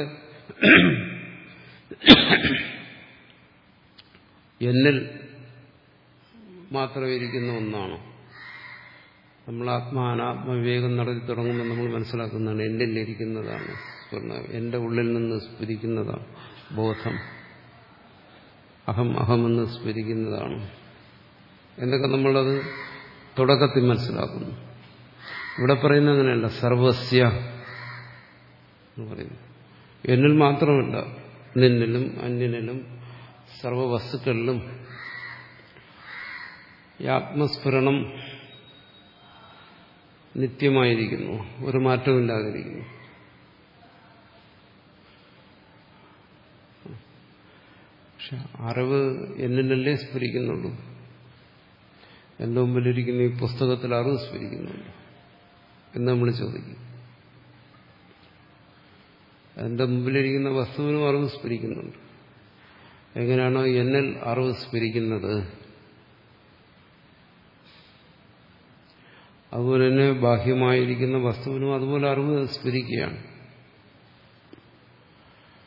Speaker 1: എന്നിൽ മാത്രം ഇരിക്കുന്ന ഒന്നാണ്. നമ്മൾ ആത്മാ അനാത്മ വിവേകം നടത്തി തുടങ്ങുമ്പോൾ നമ്മൾ മനസ്സിലാക്കുന്നതാണ് എന്നിൽ ഇരിക്കുന്നതാണ് സ്ഫുരണം, എന്റെ ഉള്ളിൽ നിന്ന് സ്ഫുരിക്കുന്നതാണ് ബോധം, അഹം അഹമെന്ന് സ്ഫുരിക്കുന്നതാണ് എന്നൊക്കെ നമ്മളത് തുടക്കത്തിൽ മനസ്സിലാക്കുന്നു. ഇവിടെ പറയുന്നത് അങ്ങനെയല്ല, സർവസ്യ എന്ന് പറയുന്നു. എന്നിൽ മാത്രമല്ല, നിന്നിലും അന്യനിലും സർവവസ്തുക്കളിലും ഈ ആത്മസ്ഫുരണം നിത്യമായിരിക്കുന്നു, ഒരു മാറ്റമില്ലാതിരിക്കുന്നു. പക്ഷെ അറിവ് എന്നിലല്ലേ സ്ഫുരിക്കുന്നുള്ളൂ. എന്റെ മുമ്പിലിരിക്കുന്ന ഈ പുസ്തകത്തിൽ അറിവ് സ്ഫുരിക്കുന്നുണ്ട് എന്ന് നമ്മൾ ചോദിക്കും. എന്റെ മുമ്പിലിരിക്കുന്ന വസ്തുവിനും അറിവ് സ്ഫുരിക്കുന്നുണ്ട്. എങ്ങനെയാണോ എന്നിൽ അറിവ് സ്ഫുരിക്കുന്നത്, അതുപോലെ തന്നെ ബാഹ്യമായിരിക്കുന്ന വസ്തുവിനും അതുപോലെ അറിവ് സ്ഫുരിക്കുകയാണ്.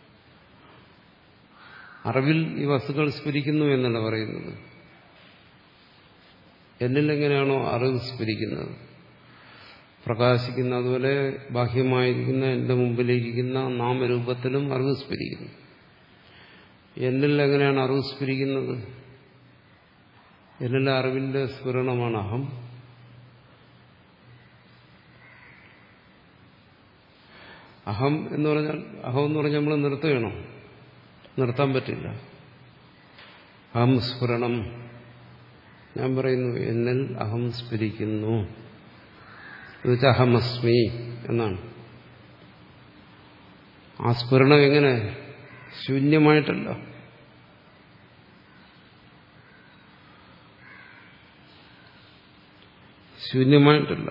Speaker 1: അറിവിൽ ഈ വസ്തുക്കൾ സ്ഫുരിക്കുന്നു എന്നല്ല പറയുന്നത്. എന്നിൽ എങ്ങനെയാണോ അറിവ് സ്ഫുരിക്കുന്നത്, പ്രകാശിക്കുന്ന, അതുപോലെ ബാഹ്യമായിരിക്കുന്ന എന്റെ മുമ്പിലിരിക്കുന്ന നാമരൂപത്തിലും അറിവ് സ്ഫുരിക്കുന്നു. എന്നിൽ എങ്ങനെയാണ് അറിവ് സ്ഫുരിക്കുന്നത്? എന്നിലെ അറിവിന്റെ സ്ഫുരണമാണ് അഹം. അഹം എന്ന് പറഞ്ഞാൽ അഹം എന്ന് പറഞ്ഞാൽ നമ്മൾ നിർത്തുകയാണോ? നിർത്താൻ പറ്റില്ല. അഹം സ്ഫുരണം. ഞാൻ പറയുന്നു എന്നിൽ അഹം സ്ഫുരിക്കുന്നു എന്നുവെച്ചാൽ അഹമസ്മി എന്നാണ്. ആ സ്ഫുരണം എങ്ങനെ? ശൂന്യമായിട്ടല്ല, ശൂന്യമായിട്ടല്ല.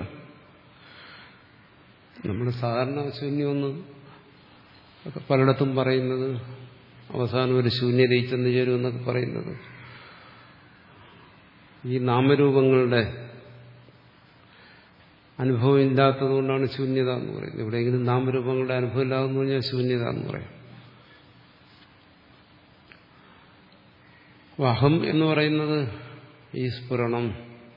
Speaker 1: നമ്മൾ സാധാരണ ശൂന്യമെന്ന് പലയിടത്തും പറയുന്നത്, അവസാനം ഒരു ശൂന്യതയിൽ ചെന്ന് ചേരുമെന്നൊക്കെ പറയുന്നത് ഈ നാമരൂപങ്ങളുടെ അനുഭവം ഇല്ലാത്തതുകൊണ്ടാണ് ശൂന്യത എന്ന് പറയുന്നത്. എവിടെയെങ്കിലും നാമരൂപങ്ങളുടെ അനുഭവം ഇല്ലാതെന്ന് പറഞ്ഞാൽ ശൂന്യത എന്ന് പറയാം. അഹം എന്ന് പറയുന്നത് ഈ സ്ഫുരണം,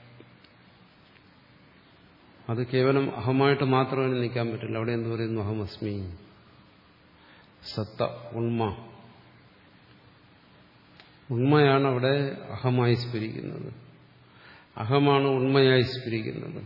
Speaker 1: അത് കേവലം അഹമായിട്ട് മാത്രമേ നിൽക്കാൻ പറ്റില്ല. അവിടെ എന്ത് പറയുന്നു? അഹമസ്മി, സത്ത, ഉണ്മ. ഉണ്മയാണ് അവിടെ അഹമായി സ്ഫുരിക്കുന്നത്. അഹമാണ് ഉണ്മയായി സ്ഫുരിക്കുന്നത്.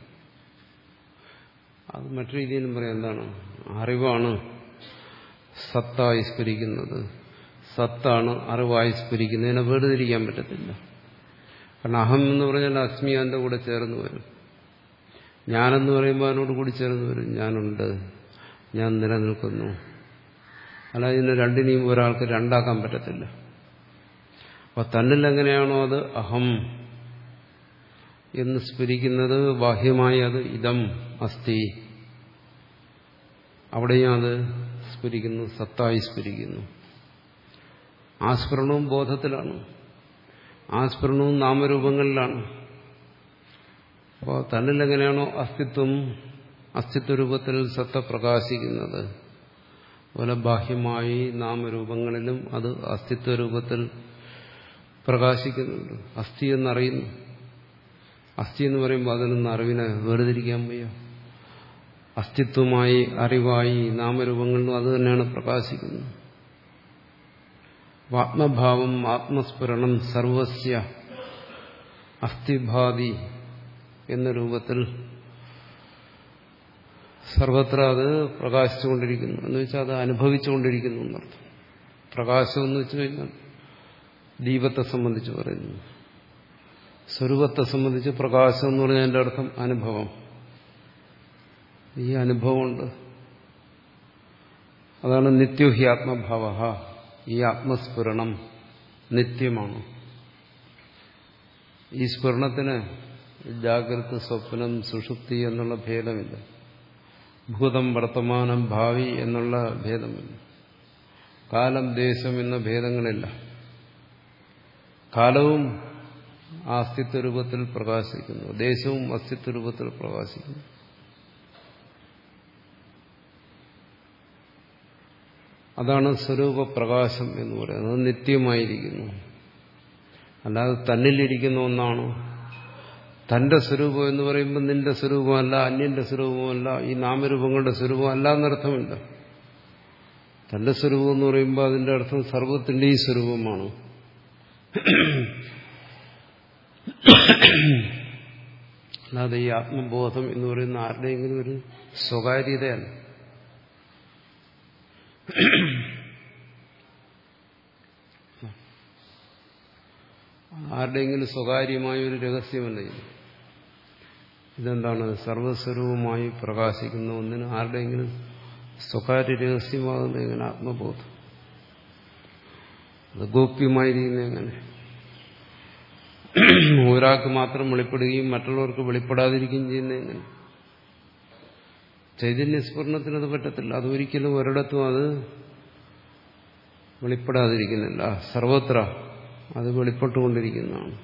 Speaker 1: അത് മറ്റു രീതിയിലും പറയാം. എന്താണ്? അറിവാണ് സത്തായി സ്ഫുരിക്കുന്നത്, സത്താണ് അറിവായി സ്ഫുരിക്കുന്നത്. ഇതിനെ വേർതിരിക്കാൻ പറ്റത്തില്ല. കാരണം അഹം എന്ന് പറഞ്ഞാൽ അസ്മി അതിൻ്റെ കൂടെ ചേർന്ന് വരും. ഞാനെന്ന് പറയുമ്പോൾ അതിനോട് കൂടി ചേർന്ന് വരും. ഞാനുണ്ട്, ഞാൻ നിലനിൽക്കുന്നു. അല്ലാതെ ഇതിനെ രണ്ടിനെയും ഒരാൾക്ക് രണ്ടാക്കാൻ പറ്റത്തില്ല. അപ്പൊ തന്നിൽ എങ്ങനെയാണോ അത് അഹം എന്ന് സ്ഫുരിക്കുന്നത്, ബാഹ്യമായി അത് ഇതം അസ്തി, അവിടെയും അത് സ്ഫുരിക്കുന്നു, സത്തായി സ്ഫുരിക്കുന്നു. ആ സ്ഫുരണവും ബോധത്തിലാണ്, ആ സ്ഫുരണവും നാമരൂപങ്ങളിലാണ്. അപ്പോൾ തന്നിൽ എങ്ങനെയാണോ അസ്തിത്വം, അസ്തിത്വരൂപത്തിൽ സത്ത പ്രകാശിക്കുന്നത്, അതുപോലെ ബാഹ്യമായി നാമരൂപങ്ങളിലും അത് അസ്തിത്വരൂപത്തിൽ പ്രകാശിക്കുന്നുണ്ട്. അസ്ഥി എന്നറിയുന്നു. അസ്ഥി എന്ന് പറയുമ്പോൾ അതിൽ നിന്ന് അറിവിനെ വേർതിരിക്കാൻ വയ്യ. അസ്തിത്വമായി, അറിവായി, നാമരൂപങ്ങളിലും അത് തന്നെയാണ് പ്രകാശിക്കുന്നത്. ആത്മഭാവം, ആത്മസ്ഫുരണം സർവസ്യ അസ്ഥിഭാതി എന്ന രൂപത്തിൽ സർവത്ര അത് പ്രകാശിച്ചുകൊണ്ടിരിക്കുന്നു. എന്ന് വെച്ചാൽ അത് അനുഭവിച്ചുകൊണ്ടിരിക്കുന്നു എന്നർത്ഥം. പ്രകാശം എന്ന് വെച്ചു കഴിഞ്ഞാൽ ദീപത്തെ സംബന്ധിച്ച് പറയുന്നു. സ്വരൂപത്തെ സംബന്ധിച്ച് പ്രകാശം എന്ന് പറഞ്ഞാൽ അതിൻ്റെ അർത്ഥം അനുഭവം. ഈ അനുഭവമുണ്ട്. അതാണ് നിത്യോഹി ആത്മഭാവ. ഈ ആത്മസ്ഫുരണം നിത്യമാണ്. ഈ സ്ഫുരണത്തിന് ജാഗ്രത, സ്വപ്നം, സുഷുപ്തി എന്നുള്ള ഭേദമില്ല. ഭൂതം, വർത്തമാനം, ഭാവി എന്നുള്ള ഭേദമില്ല. കാലം, ദേശം എന്ന ഭേദങ്ങളില്ല. കാലവും ആ അസ്തിത്വരൂപത്തിൽ പ്രകാശിക്കുന്നു, ദേശവും അസ്തിത്വരൂപത്തിൽ പ്രകാശിക്കുന്നു. അതാണ് സ്വരൂപപ്രകാശം എന്ന് പറയുന്നത്. അത് നിത്യമായിരിക്കുന്നു. അല്ലാതെ തന്നിലിരിക്കുന്ന ഒന്നാണ്. തന്റെ സ്വരൂപം എന്ന് പറയുമ്പോൾ നിന്റെ സ്വരൂപമല്ല, അന്യന്റെ സ്വരൂപമല്ല, ഈ നാമരൂപങ്ങളുടെ സ്വരൂപമല്ല എന്നർത്ഥമില്ല. തന്റെ സ്വരൂപം എന്ന് പറയുമ്പോൾ അതിന്റെ അർത്ഥം സർവത്തിന്റെയും സ്വരൂപമാണ്. അല്ലാതെ ഈ ആത്മബോധം എന്ന് പറയുന്ന ആരുടെയെങ്കിലും ഒരു സ്വകാര്യതയല്ല. ആരുടെയെങ്കിലും സ്വകാര്യമായ ഒരു രഹസ്യമല്ല ഇത്. ഇതെന്താണ്? സർവസ്വരൂപമായി പ്രകാശിക്കുന്ന ഒന്നിന് ആരുടെയെങ്കിലും സ്വകാര്യ രഹസ്യമാകുന്ന എങ്ങനെ ആത്മബോധം? അത് ഗോപ്യമായിരിക്കുന്ന എങ്ങനെ? ഒരാൾക്ക് മാത്രം വെളിപ്പെടുകയും മറ്റുള്ളവർക്ക് വെളിപ്പെടാതിരിക്കുകയും ചെയ്യുന്ന എങ്ങനെ? ചൈതന്യസ്ഫുരണത്തിന് അത് പറ്റത്തില്ല. അതൊരിക്കലും ഒരിടത്തും അത് വെളിപ്പെടാതിരിക്കുന്നില്ല. സർവത്ര അത് വെളിപ്പെട്ടുകൊണ്ടിരിക്കുന്നതാണ്.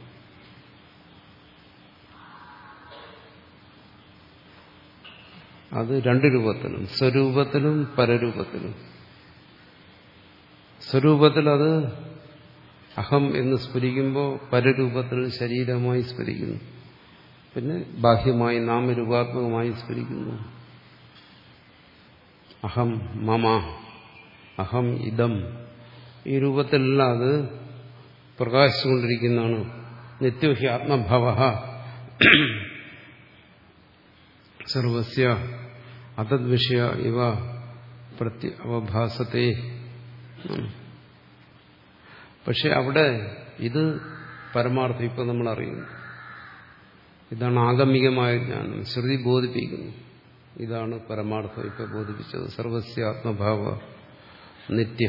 Speaker 1: അത് രണ്ട് രൂപത്തിലും, സ്വരൂപത്തിലും പരരൂപത്തിലും. സ്വരൂപത്തിൽ അത് അഹം എന്ന് സ്ഫുരിക്കുമ്പോൾ പരരൂപത്തിൽ ശരീരമായി സ്ഫുരിക്കുന്നു. പിന്നെ ബാഹ്യമായി നാമരൂപാത്മകമായി സ്ഫുരിക്കുന്നു. അഹം മമ അഹം ഇദം ഈ രൂപത്തിലെല്ലാം അത് പ്രകാശിച്ചുകൊണ്ടിരിക്കുന്നതാണ്. നിത്യോഹി ആത്മഭവ സർവസ്യ അതദ്വിഷയ ഇവ പ്രത്യ അവഭാസത്തെ. പക്ഷെ അവിടെ ഇത് പരമാർത്ഥം ഇപ്പൊ നമ്മൾ അറിയുന്നു. ഇതാണ് ആഗമികമായ ജ്ഞാനം. ശ്രുതി ബോധിപ്പിക്കുന്നു. ഇതാണ് പരമാർത്ഥം ഇപ്പൊ ബോധിപ്പിച്ചത്. സർവസ്യ ആത്മഭാവ നിത്യ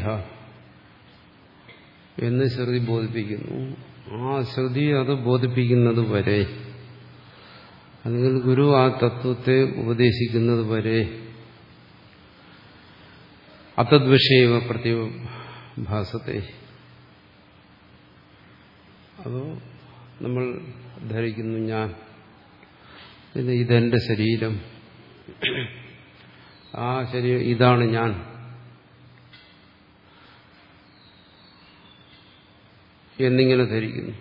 Speaker 1: എന്ന് ശ്രുതി ബോധിപ്പിക്കുന്നു. ആ ശ്രുതി അത് ബോധിപ്പിക്കുന്നത് വരെ, അല്ലെങ്കിൽ ഗുരു ആ തത്വത്തെ ഉപദേശിക്കുന്നത് വരെ അതദ്വിഷയവ പ്രത്യഭാസത്തെ. അതോ നമ്മൾ ധരിക്കുന്നു ഞാൻ, ഇത് ഇതെന്റെ ശരീരം, ആ ശരീരം ഇതാണ് ഞാൻ എന്നിങ്ങനെ ധരിക്കുന്നു.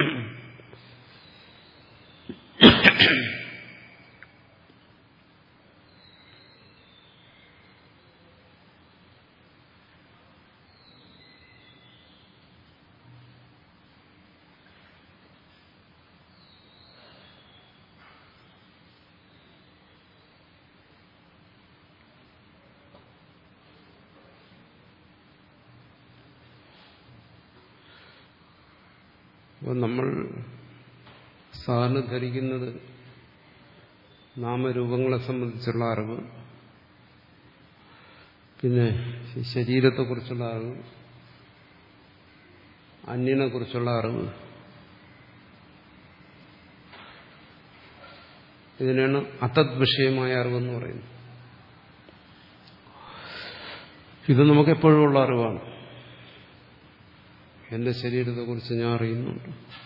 Speaker 1: അപ്പോൾ നമ്മൾ സാധാരണ ധരിക്കുന്നത് നാമരൂപങ്ങളെ സംബന്ധിച്ചുള്ള അറിവ്, പിന്നെ ശരീരത്തെക്കുറിച്ചുള്ള അറിവ്, അന്യനെ കുറിച്ചുള്ള അറിവ്, ഇതിനാണ് അതത് വിഷയമായ അറിവെന്ന് പറയുന്നത്. ഇത് നമുക്കെപ്പോഴും ഉള്ള അറിവാണ്. എന്റെ ശരീരത്തെക്കുറിച്ച് ഞാൻ അറിയുന്നുണ്ട്.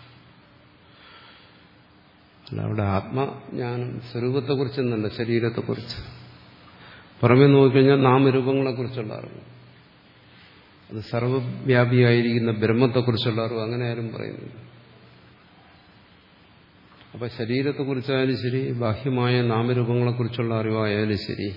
Speaker 1: അല്ല, അവിടെ ആത്മജ്ഞാനം സ്വരൂപത്തെക്കുറിച്ചെന്നല്ല, ശരീരത്തെക്കുറിച്ച്. പുറമേ നോക്കിക്കഴിഞ്ഞാൽ നാമരൂപങ്ങളെക്കുറിച്ചുള്ള അറിവ്, അത് സർവവ്യാപിയായിരിക്കുന്ന ബ്രഹ്മത്തെക്കുറിച്ചുള്ള അറിവ്, അങ്ങനെ ആരും പറയുന്നില്ല. അപ്പൊ ശരീരത്തെക്കുറിച്ചായാലും ശരി, ബാഹ്യമായ നാമരൂപങ്ങളെക്കുറിച്ചുള്ള അറിവായാലും ശരി,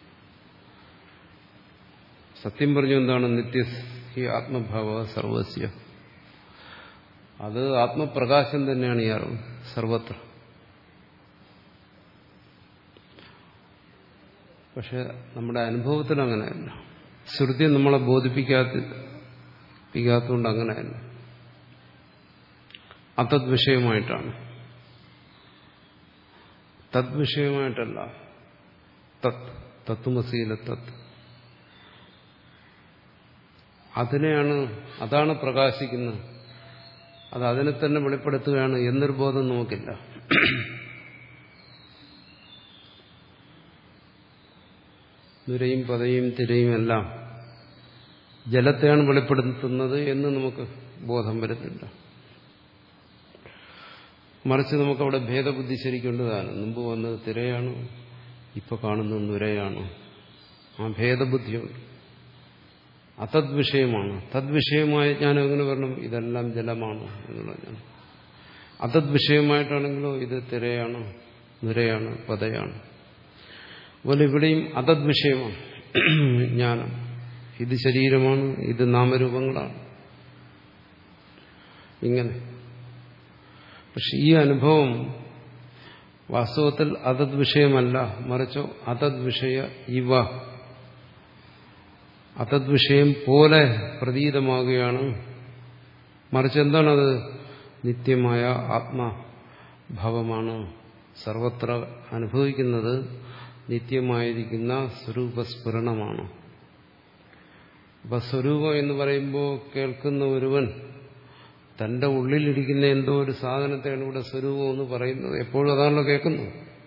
Speaker 1: സത്യം പറഞ്ഞു എന്താണ്? നിത്യ ഈ ആത്മഭാവ സർവസ്യ, അത് ആത്മപ്രകാശം തന്നെയാണ് ഈ അറിവ് സർവത്ര. പക്ഷെ നമ്മുടെ അനുഭവത്തിൽ അങ്ങനെയല്ല. ശ്രുതി നമ്മളെ ബോധിപ്പിക്കാത്തതുകൊണ്ട് അങ്ങനെയല്ല. അതത് വിഷയമായിട്ടാണ്, തദ് വിഷയമായിട്ടല്ല. തത് തത്വമസീല തത്, അതിനെയാണ്, അതാണ് പ്രകാശിക്കുന്നത്. അത് അതിനെ തന്നെ വെളിപ്പെടുത്തുകയാണ് എന്നൊരു ബോധം നമുക്കില്ല. നുരയും പതയും തിരയും എല്ലാം ജലത്തെയാണ് വെളിപ്പെടുത്തുന്നത് എന്ന് നമുക്ക് ബോധം വരുന്നില്ല. മറിച്ച് നമുക്കവിടെ ഭേദബുദ്ധി ശരിക്കേണ്ടതാണ്. മുമ്പ് വന്നത് തിരയാണ്, ഇപ്പൊ കാണുന്നത് നുരയാണ്. ആ ഭേദബുദ്ധിയുണ്ട്. അതത് വിഷയമാണ്. തദ്വിഷയമായ ജ്ഞാനം എങ്ങനെ വരണം? ഇതെല്ലാം ജലമാണ് എന്നുള്ള ജ്ഞാനം. അതത് വിഷയമായിട്ടാണെങ്കിലോ ഇത് തിരയാണ്, നുരയാണ്, പതയാണ്. അതുപോലെ ഇവിടെയും അതത് വിഷയമാണ് ജ്ഞാനം. ഇത് ശരീരമാണ്, ഇത് നാമരൂപങ്ങളാണ്, ഇങ്ങനെ. പക്ഷെ ഈ അനുഭവം വാസ്തവത്തിൽ അതത് വിഷയമല്ല, മറിച്ചോ അതത് വിഷയ ഇവ, അതത് വിഷയം പോലെ പ്രതീതമാകുകയാണ്. മറിച്ച് എന്താണത്? നിത്യമായ ആത്മഭാവമാണ്. സർവത്ര അനുഭവിക്കുന്നത് നിത്യമായിരിക്കുന്ന സ്വരൂപസ്ഫുരണമാണ്. അപ്പൊ സ്വരൂപം എന്ന് പറയുമ്പോൾ കേൾക്കുന്ന ഒരുവൻ തന്റെ ഉള്ളിലിരിക്കുന്ന എന്തോ ഒരു സാധനത്തെയാണ് ഇവിടെ സ്വരൂപം എന്ന് പറയുന്നത്. എപ്പോഴും അതാണല്ലോ കേൾക്കുന്നു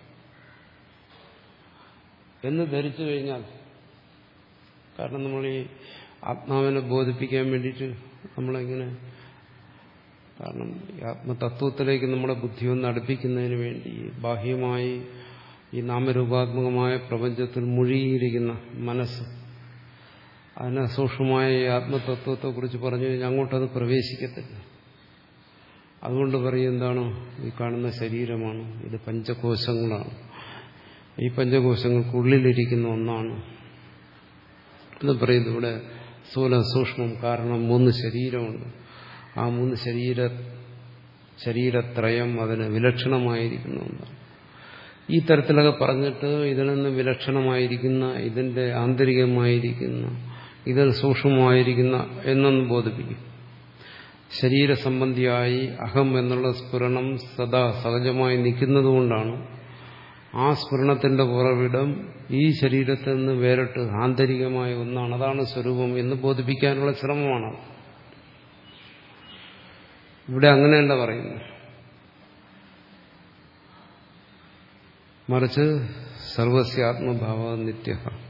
Speaker 1: എന്ന് ധരിച്ചു കഴിഞ്ഞാൽ, കാരണം നമ്മൾ ഈ ആത്മാവിനെ ബോധിപ്പിക്കാൻ വേണ്ടിയിട്ട് നമ്മളിങ്ങനെ, കാരണം ഈ ആത്മതത്വത്തിലേക്ക് നമ്മുടെ ബുദ്ധി ഒന്ന് അടുപ്പിക്കുന്നതിന് വേണ്ടി ബാഹ്യമായി ഈ നാമരൂപാത്മകമായ പ്രപഞ്ചത്തിൽ മുഴുകിയിരിക്കുന്ന മനസ്സ്, അതിനെ സൂക്ഷ്മമായ ഈ ആത്മതത്വത്തെക്കുറിച്ച് പറഞ്ഞു കഴിഞ്ഞാൽ അങ്ങോട്ടത് പ്രവേശിക്കത്തില്ല. അതുകൊണ്ട് പറയും എന്താണ്, ഈ കാണുന്ന ശരീരമാണ്, ഇത് പഞ്ചകോശങ്ങളാണ്, ഈ പഞ്ചകോശങ്ങൾക്കുള്ളിലിരിക്കുന്ന ഒന്നാണ് എന്ന് പറയുന്നു. ഇവിടെ സ്ഥൂല സൂക്ഷ്മം കാരണം മൂന്ന് ശരീരമുണ്ട്. ആ മൂന്ന് ശരീര ശരീരത്രയം അതിന് വിലക്ഷണമായിരിക്കുന്ന ഒന്നാണ്. ഈ തരത്തിലൊക്കെ പറഞ്ഞിട്ട് ഇതിൽ നിന്ന് വിലക്ഷണമായിരിക്കുന്ന, ഇതിന്റെ ആന്തരികമായിരിക്കുന്ന, ഇതിൽ സൂക്ഷ്മമായിരിക്കുന്ന എന്നൊന്ന് ബോധിപ്പിക്കും. ശരീരസംബന്ധിയായി അഹം എന്നുള്ള സ്ഫുരണം സദാ സഹജമായി നിൽക്കുന്നതുകൊണ്ടാണ് ആ സ്ഫുരണത്തിന്റെ പുറവിടം ഈ ശരീരത്തിൽ നിന്ന് വേറിട്ട് ആന്തരികമായ ഒന്നാണ്, അതാണ് സ്വരൂപം എന്ന് ബോധിപ്പിക്കാനുള്ള ശ്രമമാണ്. ഇവിടെ അങ്ങനെയല്ല പറയുന്നു. മറിച്ച് സർവസ്യാത്മഭാവ നിത്യ.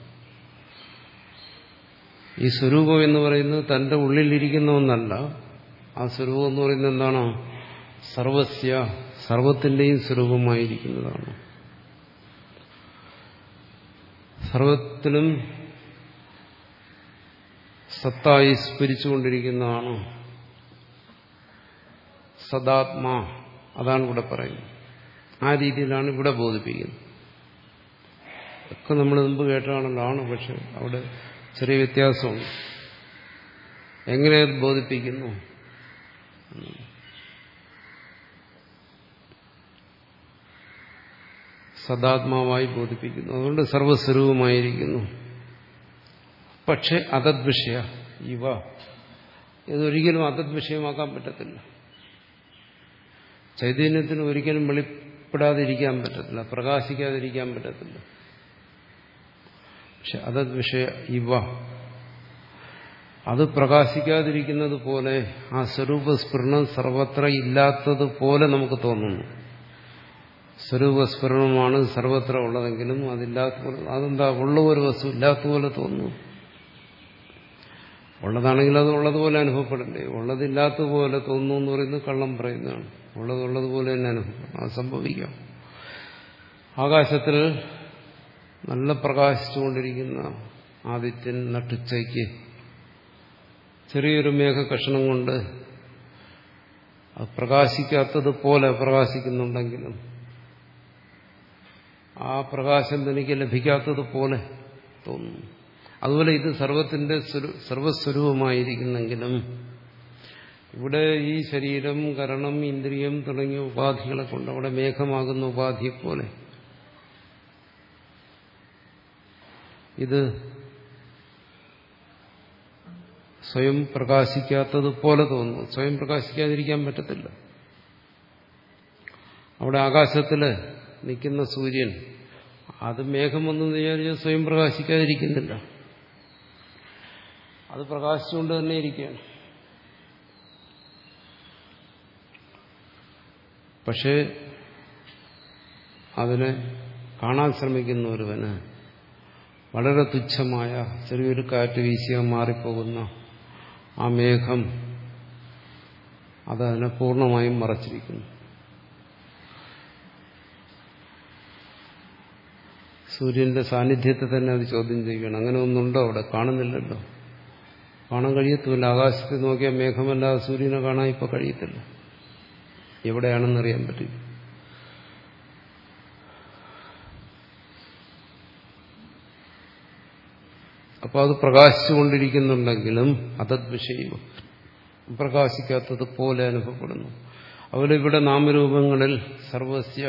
Speaker 1: ഈ സ്വരൂപം എന്ന് പറയുന്നത് തന്റെ ഉള്ളിലിരിക്കുന്ന ഒന്നല്ല. ആ സ്വരൂപം എന്ന് പറയുന്നത് എന്താണ്? സർവസ്യ, സർവത്തിന്റെയും സ്വരൂപമായിരിക്കുന്നതാണ്. സർവത്തിലും സത്തായി സ്ഫുരിച്ചുകൊണ്ടിരിക്കുന്നതാണ് സദാത്മാ. അതാണ് ഇവിടെ പറയുന്നത്. ആ രീതിയിലാണ് ഇവിടെ ബോധിപ്പിക്കുന്നത്. ഒക്കെ നമ്മൾ മുമ്പ് കേട്ടാണല്ലോ, ആണ്. പക്ഷെ അവിടെ ചെറിയ വ്യത്യാസമുണ്ട്. എങ്ങനെ ബോധിപ്പിക്കുന്നു? സദാത്മാവായി ബോധിപ്പിക്കുന്നു. അതുകൊണ്ട് സർവസ്വരൂപമായിരിക്കുന്നു. പക്ഷെ അതദ്വിഷയ ഇവ, ഇതൊരിക്കലും അതദ്വിഷയമാക്കാൻ പറ്റത്തില്ല. ചൈതന്യത്തിന് ഒരിക്കലും വെളിപ്പെടാതിരിക്കാൻ പറ്റത്തില്ല, പ്രകാശിക്കാതിരിക്കാൻ പറ്റത്തില്ല. പക്ഷെ അതദ്വിഷയ ഇവ, അത് പ്രകാശിക്കാതിരിക്കുന്നത് പോലെ ആ സ്വരൂപസ്ഫുരണം സർവത്ര ഇല്ലാത്തതുപോലെ നമുക്ക് തോന്നുന്നു. സ്വരൂപസ്ഫുരണമാണ് സർവത്ര ഉള്ളതെങ്കിലും അതില്ലാത്ത പോലെ, അതെന്താ, ഉള്ള ഒരു വസ്തു ഇല്ലാത്ത പോലെ തോന്നുന്നു. ഉള്ളതാണെങ്കിൽ അത് ഉള്ളതുപോലെ അനുഭവപ്പെടണ്ടേ? ഉള്ളതില്ലാത്തതുപോലെ തോന്നുന്നു എന്ന് പറയുന്നത് കള്ളം പറയുന്നതാണ്. ഉള്ളത് ഉള്ളതുപോലെ തന്നെ അനുഭവപ്പെടും. അത് സംഭവിക്കാം. ആകാശത്തിൽ നല്ല പ്രകാശിച്ചുകൊണ്ടിരിക്കുന്ന ആദിത്യൻ നട്ടുച്ചയ്ക്ക് ചെറിയൊരു മേഘകഷണം കൊണ്ട് അത് പ്രകാശിക്കാത്തതുപോലെ പ്രകാശിക്കുന്നുണ്ടെങ്കിലും ആ പ്രകാശം തനിക്ക് ലഭിക്കാത്തതുപോലെ തോന്നുന്നു. അതുപോലെ ഇത് സർവത്തിന്റെ സർവസ്വരൂപമായിരിക്കുന്നെങ്കിലും ഇവിടെ ഈ ശരീരം, കരണം, ഇന്ദ്രിയം തുടങ്ങിയ ഉപാധികളെ കൊണ്ട് അവിടെ മേഘമാകുന്ന ഉപാധിയെപ്പോലെ ഇത് സ്വയം പ്രകാശിക്കാത്തതുപോലെ തോന്നുന്നു. സ്വയം പ്രകാശിക്കാതിരിക്കാൻ പറ്റത്തില്ല. അവിടെ ആകാശത്തില് നിൽക്കുന്ന സൂര്യൻ, അത് മേഘമൊന്നും വിചാരിച്ചാൽ സ്വയം പ്രകാശിക്കാതിരിക്കുന്നില്ല. അത് പ്രകാശിച്ചുകൊണ്ട് തന്നെ ഇരിക്കുകയാണ്. പക്ഷേ അതിനെ കാണാൻ ശ്രമിക്കുന്ന ഒരുവന് വളരെ തുച്ഛമായ ചെറിയൊരു കാറ്റ് വീശിയാൽ മാറിപ്പോകുന്ന ആ മേഘം അതതിനെ പൂർണ്ണമായും മറച്ചിരിക്കുന്നു. സൂര്യന്റെ സാന്നിധ്യത്തെ തന്നെ അത് ചോദ്യം ചെയ്യുകയാണ്. അങ്ങനെ ഒന്നുണ്ടോ അവിടെ? കാണുന്നില്ലല്ലോ, കാണാൻ കഴിയത്തുമില്ല. ആകാശത്ത് നോക്കിയാൽ മേഘമല്ലാതെ സൂര്യനെ കാണാൻ ഇപ്പൊ കഴിയത്തില്ല. എവിടെയാണെന്നറിയാൻ പറ്റില്ല. അപ്പോൾ അത് പ്രകാശിച്ചുകൊണ്ടിരിക്കുന്നുണ്ടെങ്കിലും അതദ്വിഷയം പ്രകാശിക്കാത്തത് പോലെ അനുഭവപ്പെടുന്നു. അതുപോലെ ഇവിടെ നാമരൂപങ്ങളിൽ സർവസ്യ,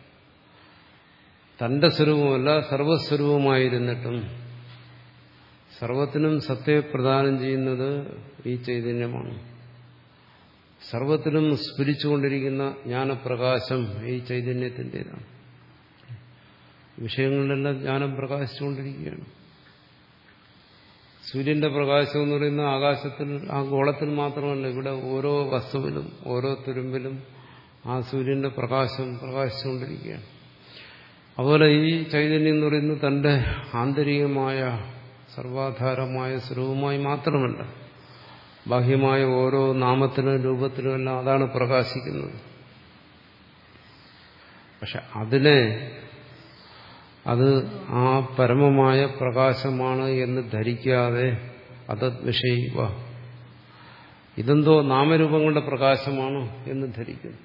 Speaker 1: തന്റെ സ്വരൂപമല്ല സർവസ്വരൂപമായിരുന്നിട്ടും സർവത്തിനും സത്തയെ പ്രദാനം ചെയ്യുന്നത് ഈ ചൈതന്യമാണ്. സർവത്തിലും സ്ഫുരിച്ചുകൊണ്ടിരിക്കുന്ന ജ്ഞാനപ്രകാശം ഈ ചൈതന്യത്തിൻ്റെതാണ്. വിഷയങ്ങളിലെല്ലാം ജ്ഞാനം പ്രകാശിച്ചുകൊണ്ടിരിക്കുകയാണ്. സൂര്യന്റെ പ്രകാശം എന്ന് പറയുന്ന ആകാശത്തിൽ, ആ ഗോളത്തിൽ മാത്രമല്ല, ഇവിടെ ഓരോ വസ്തുവിലും ഓരോ തുരുമ്പിലും ആ സൂര്യന്റെ പ്രകാശം പ്രകാശിച്ചുകൊണ്ടിരിക്കുകയാണ്. അതുപോലെ ഈ ചൈതന്യം എന്ന് പറയുന്നത് തന്റെ ആന്തരികമായ സർവാധാരമായ സ്വരൂപമായി മാത്രമല്ല, ബാഹ്യമായ ഓരോ നാമത്തിനും രൂപത്തിലും എല്ലാം അതാണ് പ്രകാശിക്കുന്നത്. പക്ഷെ അതിനെ അത് ആ പരമമായ പ്രകാശമാണ് എന്ന് ധരിക്കാതെ അതദ്വിഷയ, ഇതെന്തോ നാമരൂപങ്ങളുടെ പ്രകാശമാണ് എന്ന് ധരിക്കുന്നു.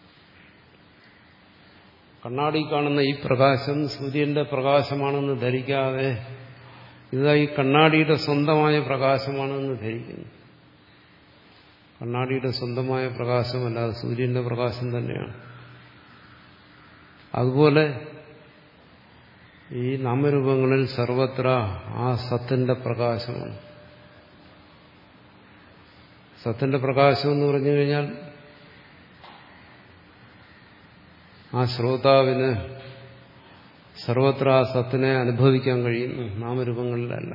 Speaker 1: കണ്ണാടി കാണുന്ന ഈ പ്രകാശം സൂര്യന്റെ പ്രകാശമാണെന്ന് ധരിക്കാതെ ഇതാ ഈ കണ്ണാടിയുടെ സ്വന്തമായ പ്രകാശമാണെന്ന് ധരിക്കുന്നു. കണ്ണാടിയുടെ സ്വന്തമായ പ്രകാശമല്ലാതെ സൂര്യന്റെ പ്രകാശം തന്നെയാണ്. അതുപോലെ ഈ നാമരൂപങ്ങളിൽ സർവത്ര ആ സത്തിന്റെ പ്രകാശമാണ്. സത്തിന്റെ പ്രകാശം എന്ന് പറഞ്ഞു കഴിഞ്ഞാൽ ആ ശ്രോതാവിന് സർവത്ര ആ സത്തിനെ അനുഭവിക്കാൻ കഴിയുന്നു, നാമരൂപങ്ങളിലല്ല.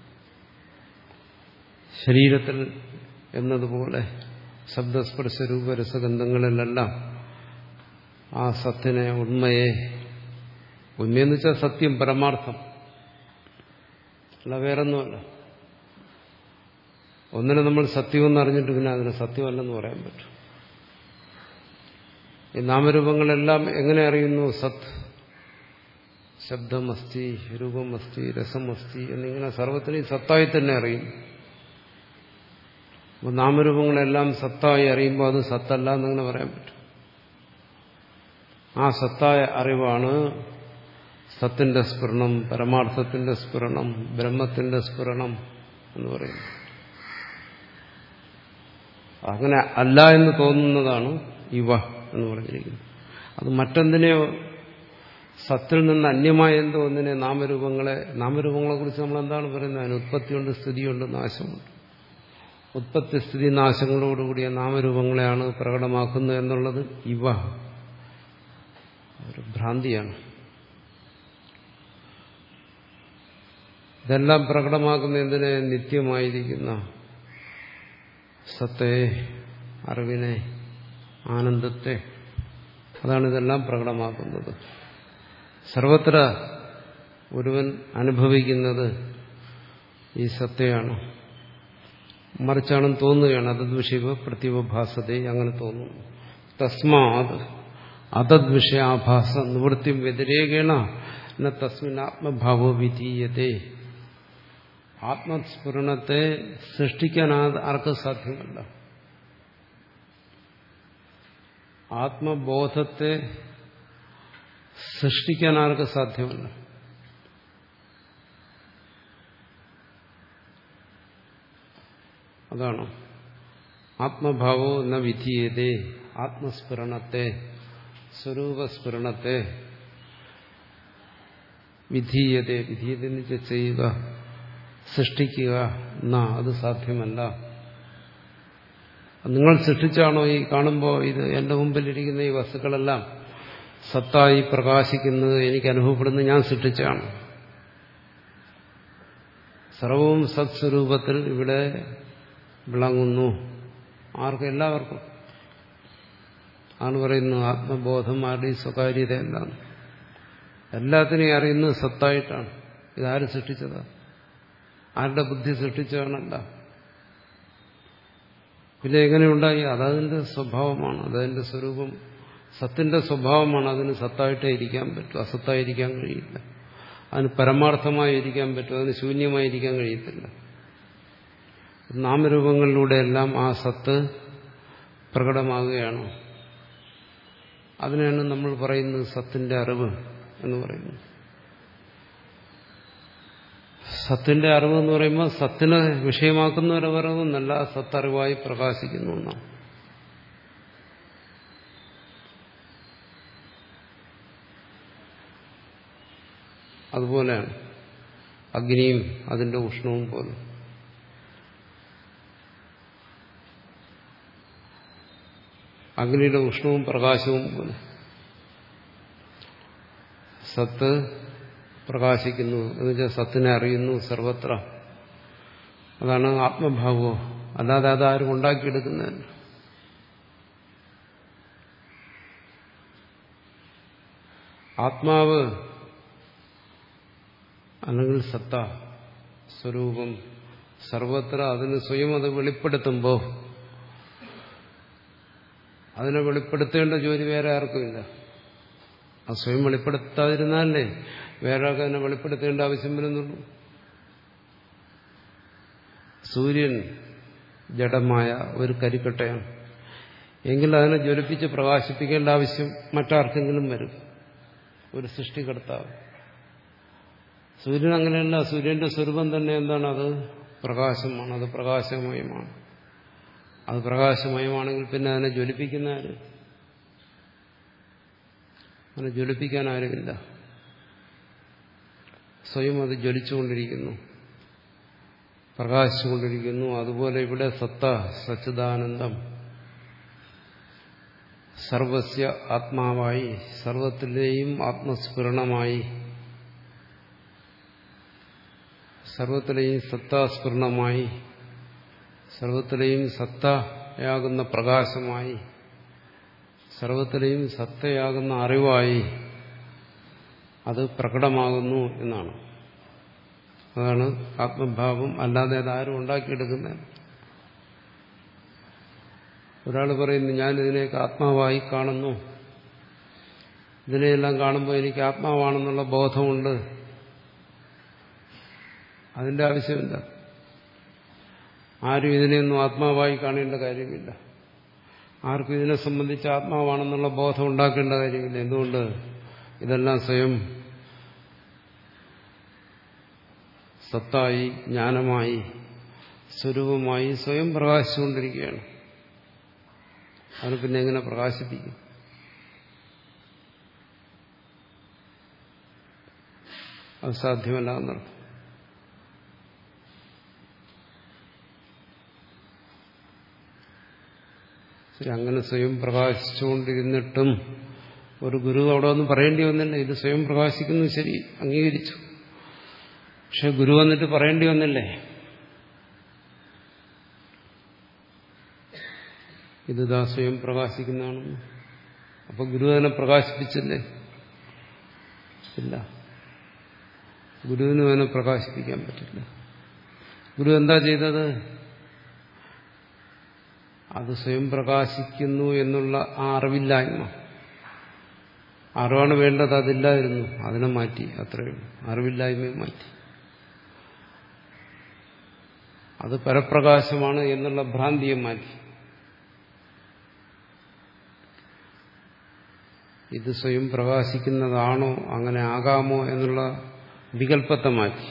Speaker 1: ശരീരത്തിൽ എന്നതുപോലെ ശബ്ദസ്പർശ രൂപരസഗന്ധങ്ങളിലെല്ലാം ആ സത്തിനെ, ഉണ്മയെ, ഉണ്മയെന്ന് വെച്ചാൽ സത്യം, പരമാർത്ഥം അല്ല, വേറൊന്നുമല്ല. ഒന്നിനെ നമ്മൾ സത്യമെന്ന് അറിഞ്ഞിട്ട് പിന്നെ അതിന് സത്യമല്ലെന്ന് പറയാൻ പറ്റും. ഈ നാമരൂപങ്ങളെല്ലാം എങ്ങനെ അറിയുന്നു? സത്, ശബ്ദമസ്തി, രൂപമസ്തി, രസമസ്തി എന്നിങ്ങനെ സർവത്തിനെയും സത്തായി തന്നെ അറിയുന്നു. അപ്പോൾ നാമരൂപങ്ങളെല്ലാം സത്തായി അറിയുമ്പോൾ അത് സത്തല്ല എന്നങ്ങനെ പറയാൻ പറ്റും. ആ സത്തായ അറിവാണ് സത്തിന്റെ സ്ഫുരണം, പരമാർത്ഥത്തിന്റെ സ്ഫുരണം, ബ്രഹ്മത്തിന്റെ സ്ഫുരണം എന്ന് പറയുന്നു. അങ്ങനെ അല്ല എന്ന് തോന്നുന്നതാണ് ഇവ എന്ന് പറഞ്ഞിരിക്കുന്നത്. അത് മറ്റെന്തിനെയോ, സത്തിൽ നിന്ന് അന്യമായ എന്തോ ഒന്നിനെ, നാമരൂപങ്ങളെ, നാമരൂപങ്ങളെ കുറിച്ച് നമ്മൾ എന്താണ് പറയുന്നത്? അതിന് ഉത്പത്തിയുണ്ട്, സ്ഥിതിയുണ്ട്, നാശമുണ്ട്. ഉത്പത്തി സ്ഥിതി നാശങ്ങളോടുകൂടിയ നാമരൂപങ്ങളെയാണ് പ്രകടമാക്കുന്നത് എന്നുള്ളത് ഇവ ഒരു ഭ്രാന്തിയാണ്. ഇതെല്ലാം പ്രകടമാക്കുന്ന എന്തിനെ? നിത്യമായിരിക്കുന്ന സത്തെ, അറിവിനെ, ആനന്ദത്തെ. അതാണ് ഇതെല്ലാം പ്രകടമാക്കുന്നത്. സർവത്ര ഒരുവൻ അനുഭവിക്കുന്നത് ഈ സത്തയാണ്. മറിച്ചാണെന്ന് തോന്നുകയാണ്. അതദ്വിഷയ പ്രത്യുപഭാസത്തെ, അങ്ങനെ തോന്നുന്നു. തസ്മാത് അതദ്വിഷയാഭാസ നിവൃത്തി വ്യതിരേകേണ ന തസ്മിൻ ആത്മഭാവോ വിധീയത്തെ. ആത്മസ്ഫുരണത്തെ സൃഷ്ടിക്കാൻ ആർക്കും സാധ്യമല്ല. ആത്മബോധത്തെ സൃഷ്ടിക്കാൻ ആർക്കും സാധ്യമല്ല. അതാണ് ആത്മഭാവോ ന വിധീയതേ. ആത്മസ്ഫുരണത്തെ, സ്വരൂപസ്ഫുരണത്തെ വിധീയതേ, വിധീയത ചെയ്യുക, സൃഷ്ടിക്കുക, എന്നാ അത് സാധ്യമല്ല. നിങ്ങൾ സൃഷ്ടിച്ചാണോ ഈ കാണുമ്പോൾ ഇത് എന്റെ മുമ്പിലിരിക്കുന്ന ഈ വസ്തുക്കളെല്ലാം സത്തായി പ്രകാശിക്കുന്നത്, എനിക്ക് അനുഭവപ്പെടുന്നത് ഞാൻ സൃഷ്ടിച്ചാണ്. സർവവും സത്സ്വരൂപത്തിൽ ഇവിടെ വിളങ്ങുന്നു. ആർക്കും? എല്ലാവർക്കും. ആണ് പറയുന്നു ആത്മബോധം ആരുടെ സ്വകാര്യത എന്താണ്? എല്ലാത്തിനെയും അറിയുന്നത് സത്തായിട്ടാണ്. ഇതാര് സൃഷ്ടിച്ചതാ? ആരുടെ ബുദ്ധി സൃഷ്ടിച്ചതാണല്ല. പിന്നെ എങ്ങനെയുണ്ടായി? അതതിന്റെ സ്വഭാവമാണ്, അതതിന്റെ സ്വരൂപം, സത്തിന്റെ സ്വഭാവമാണ്. അതിന് സത്തായിട്ടേ ഇരിക്കാൻ പറ്റും, അസത്തായിരിക്കാൻ കഴിയില്ല. അതിന് പരമാർത്ഥമായി ഇരിക്കാൻ പറ്റും, അതിന് ശൂന്യമായിരിക്കാൻ കഴിയത്തില്ല. നാമരൂപങ്ങളിലൂടെയെല്ലാം ആ സത്ത് പ്രകടമാകുകയാണ്. അതിനാണ് നമ്മൾ പറയുന്നത് സത്തിന്റെ അറിവ് എന്ന് പറയുന്നത്. സത്തിന്റെ അറിവ് എന്ന് പറയുമ്പോൾ സത്തിനെ വിഷയമാക്കുന്ന ഒരറിവെന്നല്ല, സത്തറിവായി പ്രകാശിക്കുന്നു എന്നാണ്. അതുപോലെയാണ് അഗ്നിയും അതിന്റെ ഉഷ്ണവും പോലെ. അഗ്നിയുടെ ഉഷ്ണവും പ്രകാശവും പോലെ സത്ത് പ്രകാശിക്കുന്നു എന്ന് വെച്ചാൽ സത്തിനെ അറിയുന്നു സർവത്ര. അതാണ് ആത്മഭാവോ. അല്ലാതെ അതാരും ഉണ്ടാക്കിയെടുക്കുന്നതല്ല. ആത്മാവ് അല്ലെങ്കിൽ സത്ത, സ്വരൂപം സർവത്ര അതിന് സ്വയം അത് വെളിപ്പെടുത്തുമ്പോൾ അതിനെ വെളിപ്പെടുത്തേണ്ട ജോലി വേറെ ആർക്കുമില്ല. അത് സ്വയം വെളിപ്പെടുത്താതിരുന്നാലേ വേറെ ആൾക്ക് അതിനെ വെളിപ്പെടുത്തേണ്ട ആവശ്യം വരുന്നുള്ളൂ. സൂര്യൻ ജഡമായ ഒരു കരിക്കട്ടയാണ്. എങ്കിൽ അതിനെ ജ്വലിപ്പിച്ച് പ്രകാശിപ്പിക്കേണ്ട ആവശ്യം മറ്റാർക്കെങ്കിലും വരും, ഒരു സൃഷ്ടികർത്താവ്. സൂര്യൻ അങ്ങനെയല്ല. സൂര്യന്റെ സ്വരൂപം തന്നെ എന്താണ്? അത് പ്രകാശമാണ്, അത് പ്രകാശമയമാണ്. അത് പ്രകാശമയമാണെങ്കിൽ പിന്നെ അതിനെ ജ്വലിപ്പിക്കുന്ന ആര്? അതിനെ ജ്വലിപ്പിക്കാൻ ആരുമില്ല. സ്വയം അത് ജ്വലിച്ചുകൊണ്ടിരിക്കുന്നു, പ്രകാശിച്ചുകൊണ്ടിരിക്കുന്നു. അതുപോലെ ഇവിടെ സത്ത, സച്ചിദാനന്ദം സർവസ്യ ആത്മാവായി, സർവത്തിലെയും ആത്മസ്ഫുരണമായി, സർവത്തിലെയും സത്താസ്ഫുരണമായി, സർവത്തിലെയും സത്തയാകുന്ന പ്രകാശമായി, സർവത്തിലെയും സത്തയാകുന്ന അറിവായി അത് പ്രകടമാകുന്നു എന്നാണ്. അതാണ് ആത്മഭാവം. അല്ലാതെ അതാരും ഉണ്ടാക്കിയെടുക്കുന്നത്. ഒരാൾ പറയുന്നു, ഞാനിതിനെയൊക്കെ ആത്മാവായി കാണുന്നു, ഇതിനെയെല്ലാം കാണുമ്പോൾ എനിക്ക് ആത്മാവാണെന്നുള്ള ബോധമുണ്ട്. അതിന്റെ ആവശ്യമില്ല. ആരും ഇതിനെയൊന്നും ആത്മാവായി കാണേണ്ട കാര്യമില്ല. ആർക്കും ഇതിനെ സംബന്ധിച്ച് ആത്മാവാണെന്നുള്ള ബോധം ഉണ്ടാക്കേണ്ട കാര്യമില്ല. എന്തുകൊണ്ട്? ഇതെല്ലാം സ്വയം സത്തായി, ജ്ഞാനമായി, സ്വരൂപമായി സ്വയം പ്രകാശിച്ചുകൊണ്ടിരിക്കുകയാണ്. അതിന് പിന്നെ എങ്ങനെ പ്രകാശിപ്പിക്കും? അത് സാധ്യമല്ല എന്നർത്ഥം. ശരി, അങ്ങനെ സ്വയം പ്രകാശിച്ചുകൊണ്ടിരുന്നിട്ടും ഒരു ഗുരു അവിടെ ഒന്നും പറയേണ്ടി വന്നില്ല. ഇത് സ്വയം പ്രകാശിക്കുന്നു, ശരി, അംഗീകരിച്ചു. പക്ഷെ ഗുരു വന്നിട്ട് പറയേണ്ടി വന്നില്ലേ, ഇത് ദാ സ്വയം പ്രകാശിക്കുന്നതാണെന്ന്? അപ്പൊ ഗുരു അതിനെ പ്രകാശിപ്പിച്ചില്ലേ? ഇല്ല, ഗുരുവിനും അതിനെ പ്രകാശിപ്പിക്കാൻ പറ്റില്ല. ഗുരു എന്താ ചെയ്തത്? അത് സ്വയം പ്രകാശിക്കുന്നു എന്നുള്ള ആ അറിവില്ലായ്മ, അറിവാണ് വേണ്ടത്, അതില്ലായിരുന്നു, അതിനെ മാറ്റി. അത്രയും അറിവില്ലായ്മയെ മാറ്റി. അത് പരപ്രകാശമാണ് എന്നുള്ള ഭ്രാന്തിയെ മാറ്റി. ഇത് സ്വയം പ്രകാശിക്കുന്നതാണോ, അങ്ങനെ ആകാമോ എന്നുള്ള വികല്പത്തെ മാറ്റി.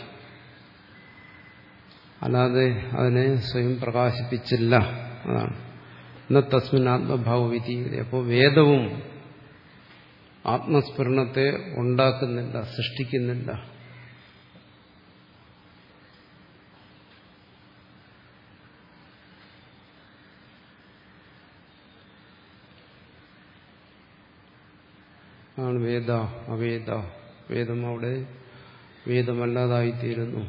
Speaker 1: അല്ലാതെ അതിനെ സ്വയം പ്രകാശിപ്പിച്ചില്ല. അതാണ് എന്ന തസ്മിൻ ആത്മഭാവവിധി. അപ്പോൾ വേദവും ആത്മസ്ഫുരണത്തെ ഉണ്ടാക്കുന്നില്ല, സൃഷ്ടിക്കുന്നില്ല. ആണ് വേദ അവേദ. വേദം അവിടെ വേദമല്ലാതായിത്തീരുന്നു.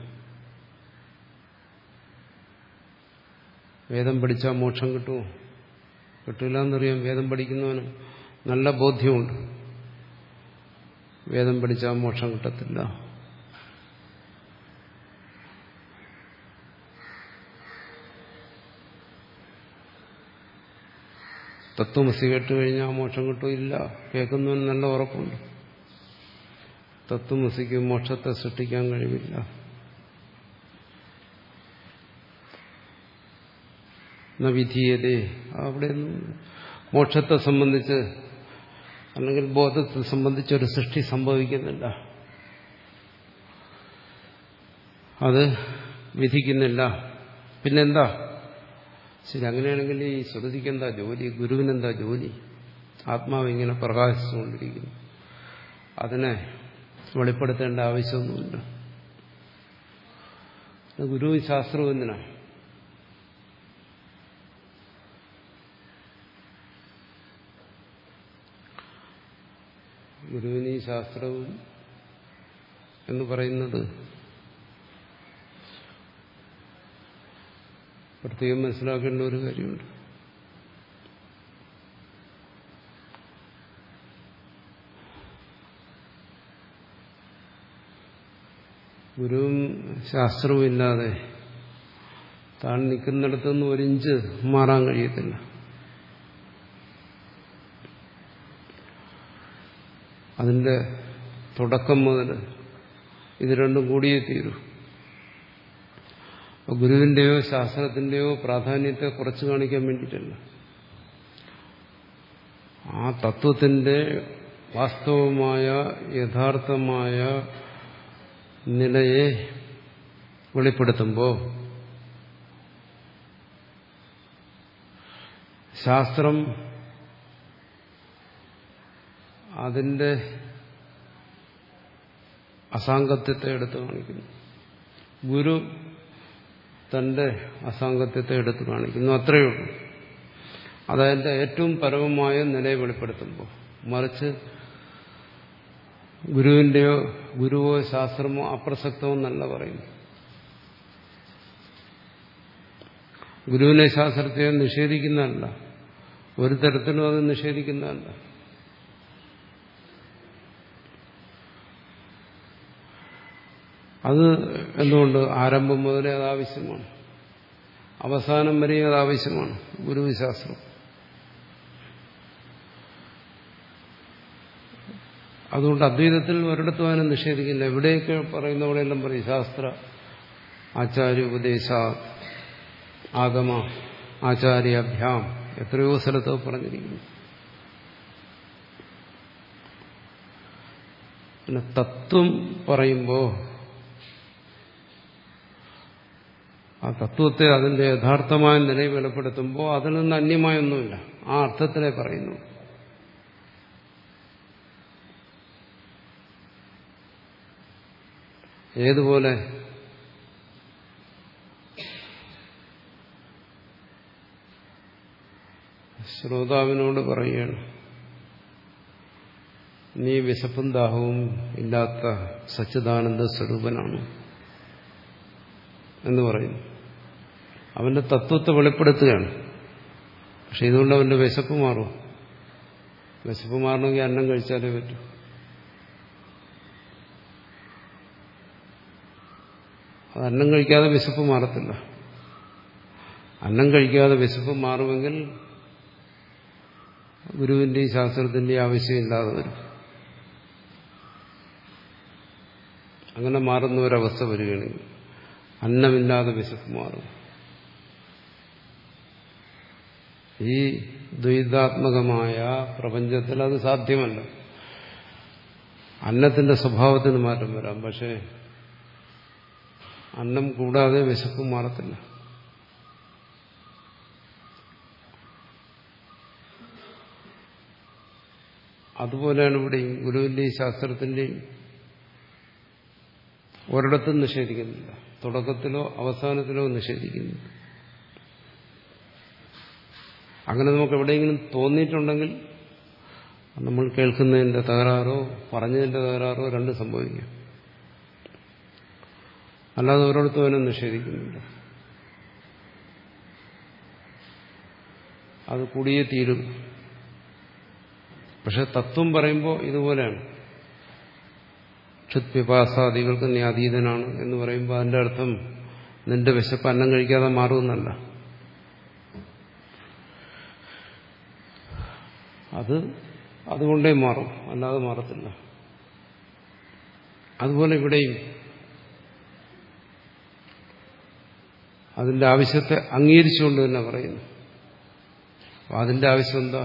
Speaker 1: വേദം പഠിച്ചാൽ മോക്ഷം കിട്ടുമോ? കിട്ടില്ല എന്നറിയാം. വേദം പഠിക്കുന്നവന് നല്ല ബോധ്യമുണ്ട്. വേദം പഠിച്ചാൽ മോക്ഷം കിട്ടത്തില്ല. തത്വമസി കേട്ടുകഴിഞ്ഞാൽ മോക്ഷം കിട്ടില്ല. കേൾക്കുന്നവന് നല്ല ഉറപ്പുണ്ട്. തത്വമസിക്ക് മോക്ഷത്തെ സൃഷ്ടിക്കാൻ കഴിവില്ല. വിധീയതേ, അവിടെ മോക്ഷത്തെ സംബന്ധിച്ച് അല്ലെങ്കിൽ ബോധത്തെ സംബന്ധിച്ചൊരു സൃഷ്ടി സംഭവിക്കുന്നില്ല, അത് വിധിക്കുന്നില്ല. പിന്നെന്താ? ശരി, അങ്ങനെയാണെങ്കിൽ ഈ ശ്രുതിക്ക് എന്താ ജോലി? ഗുരുവിനെന്താ ജോലി? ആത്മാവ് ഇങ്ങനെ പ്രകാശിച്ചുകൊണ്ടിരിക്കുന്നു, അതിനെ വെളിപ്പെടുത്തേണ്ട ആവശ്യമൊന്നുമില്ല. ഗുരുവും ശാസ്ത്രവും എന്തിനാ? ഗുരുവിന് ഈ ശാസ്ത്രവും എന്ന് പറയുന്നത് പ്രത്യേകം മനസ്സിലാക്കേണ്ട ഒരു കാര്യമുണ്ട്. ഗുരുവും ശാസ്ത്രവും ഇല്ലാതെ താൻ നിൽക്കുന്നിടത്തുനിന്ന് ഒരിഞ്ച് മാറാൻ കഴിയത്തില്ല. അതിന്റെ തുടക്കം മുതൽ ഇത് രണ്ടും കൂടിയേ തീരൂ. ഗുരുവിന്റെയോ ശാസ്ത്രത്തിന്റെയോ പ്രാധാന്യത്തെ കുറച്ചു കാണിക്കാൻ വേണ്ടിയിട്ടല്ല. ആ തത്വത്തിന്റെ വാസ്തവമായ യഥാർത്ഥമായ നിലയെ വെളിപ്പെടുത്തുമ്പോൾ ശാസ്ത്രം അതിന്റെ അസാംഗത്യത്തെ എടുത്തു കാണിക്കുന്നു, ഗുരു തന്റെ അസാംഗത്യത്തെ എടുത്തു കാണിക്കുന്നു. അത്രയേ ഉള്ളൂ. അതതിന്റെ ഏറ്റവും പരമമായ നിലയെ വെളിപ്പെടുത്തുമ്പോൾ. മറിച്ച് ഗുരുവിന്റെയോ ഗുരുവോ ശാസ്ത്രമോ അപ്രസക്തമോ എന്നല്ല പറയുന്നു. ഗുരുവിനെ ശാസ്ത്രത്തെ നിഷേധിക്കുന്നതല്ല, ഒരു തരത്തിലും അത് നിഷേധിക്കുന്നതല്ല. അത് എന്തുകൊണ്ട് ആരംഭം മുതലേ അത് ആവശ്യമാണ്, അവസാനം വരെയും അത് ആവശ്യമാണ് ഗുരുശാസ്ത്രം. അതുകൊണ്ട് അദ്വൈതത്തിൽ ഒരിടത്തും അതിനെ നിഷേധിക്കില്ല. എവിടെയൊക്കെ പറയുന്ന അവിടെയെല്ലാം പറയും ശാസ്ത്ര ആചാര്യ ഉപദേശ ആഗമ ആചാര്യാഭ്യാം, എത്രയോ സ്ഥലത്ത് പറഞ്ഞിരിക്കുന്നു. പിന്നെ തത്വം പറയുമ്പോൾ ആ തത്വത്തെ അതിന്റെ യഥാർത്ഥമായ നിലയിൽ വെളിപ്പെടുത്തുമ്പോൾ അതിൽ നിന്ന് അന്യമായൊന്നുമില്ല, ആ അർത്ഥത്തിലേ പറയുന്നു. ഏതുപോലെ ശ്രോതാവിനോട് പറയുകയാണ്, നീ വിശപ്പും ദാഹവും ഇല്ലാത്ത സച്ചിദാനന്ദ സ്വരൂപനാണ് എന്ന് പറയുന്നു. അവന്റെ തത്വത്തെ വെളിപ്പെടുത്തുകയാണ്. പക്ഷെ ഇതുകൊണ്ട് അവന്റെ വിശപ്പ് മാറും. വിശപ്പ് മാറണമെങ്കിൽ അന്നം കഴിച്ചാലേ പറ്റൂ. അത് അന്നം കഴിക്കാതെ വിശപ്പ് മാറത്തില്ല. അന്നം കഴിക്കാതെ വിശപ്പ് മാറുമെങ്കിൽ ഗുരുവിന്റെയും ശാസ്ത്രത്തിന്റെയും ആവശ്യമില്ലാതെ വരും. അങ്ങനെ മാറുന്ന ഒരവസ്ഥ വരികയാണെങ്കിൽ അന്നമില്ലാതെ വിശപ്പ് മാറും. ഈ ദ്വൈതാത്മകമായ പ്രപഞ്ചത്തിൽ അത് സാധ്യമല്ല. അന്നത്തിന്റെ സ്വഭാവത്തിന് മാറ്റം വരാം, പക്ഷേ അന്നം കൂടാതെ വിശപ്പ് മാറത്തില്ല. അതുപോലെയാണ് ഇവിടെയും ഗുരുവിന്റെയും ശാസ്ത്രത്തിന്റെയും ഒരിടത്തും നിഷേധിക്കുന്നില്ല, തുടക്കത്തിലോ അവസാനത്തിലോ നിഷേധിക്കുന്നില്ല. അങ്ങനെ നമുക്ക് എവിടെയെങ്കിലും തോന്നിയിട്ടുണ്ടെങ്കിൽ നമ്മൾ കേൾക്കുന്നതിന്റെ തകരാറോ പറഞ്ഞതിന്റെ തകരാറോ രണ്ടും സംഭവിക്കും. അല്ലാതെ ഒരിടത്തും അതിനെ നിഷേധിക്കുന്നില്ല. അത് കൂടിയേ തീരും. പക്ഷെ തത്വം പറയുമ്പോൾ ഇതുപോലെയാണ്. ക്ഷുത്പിപാസാദികൾക്ക് നീ അതീതനാണ് എന്ന് പറയുമ്പോൾ അതിന്റെ അർത്ഥം നിന്റെ വിശപ്പ് അന്നം കഴിക്കാതെ മാറുമെന്നല്ല. അത് അതുകൊണ്ടേ മാറും, അല്ലാതെ മാറത്തില്ല. അതുപോലെ ഇവിടെയും അതിന്റെ ആവശ്യത്തെ അംഗീകരിച്ചുകൊണ്ട് തന്നെ പറയുന്നു. അതിന്റെ ആവശ്യം എന്താ?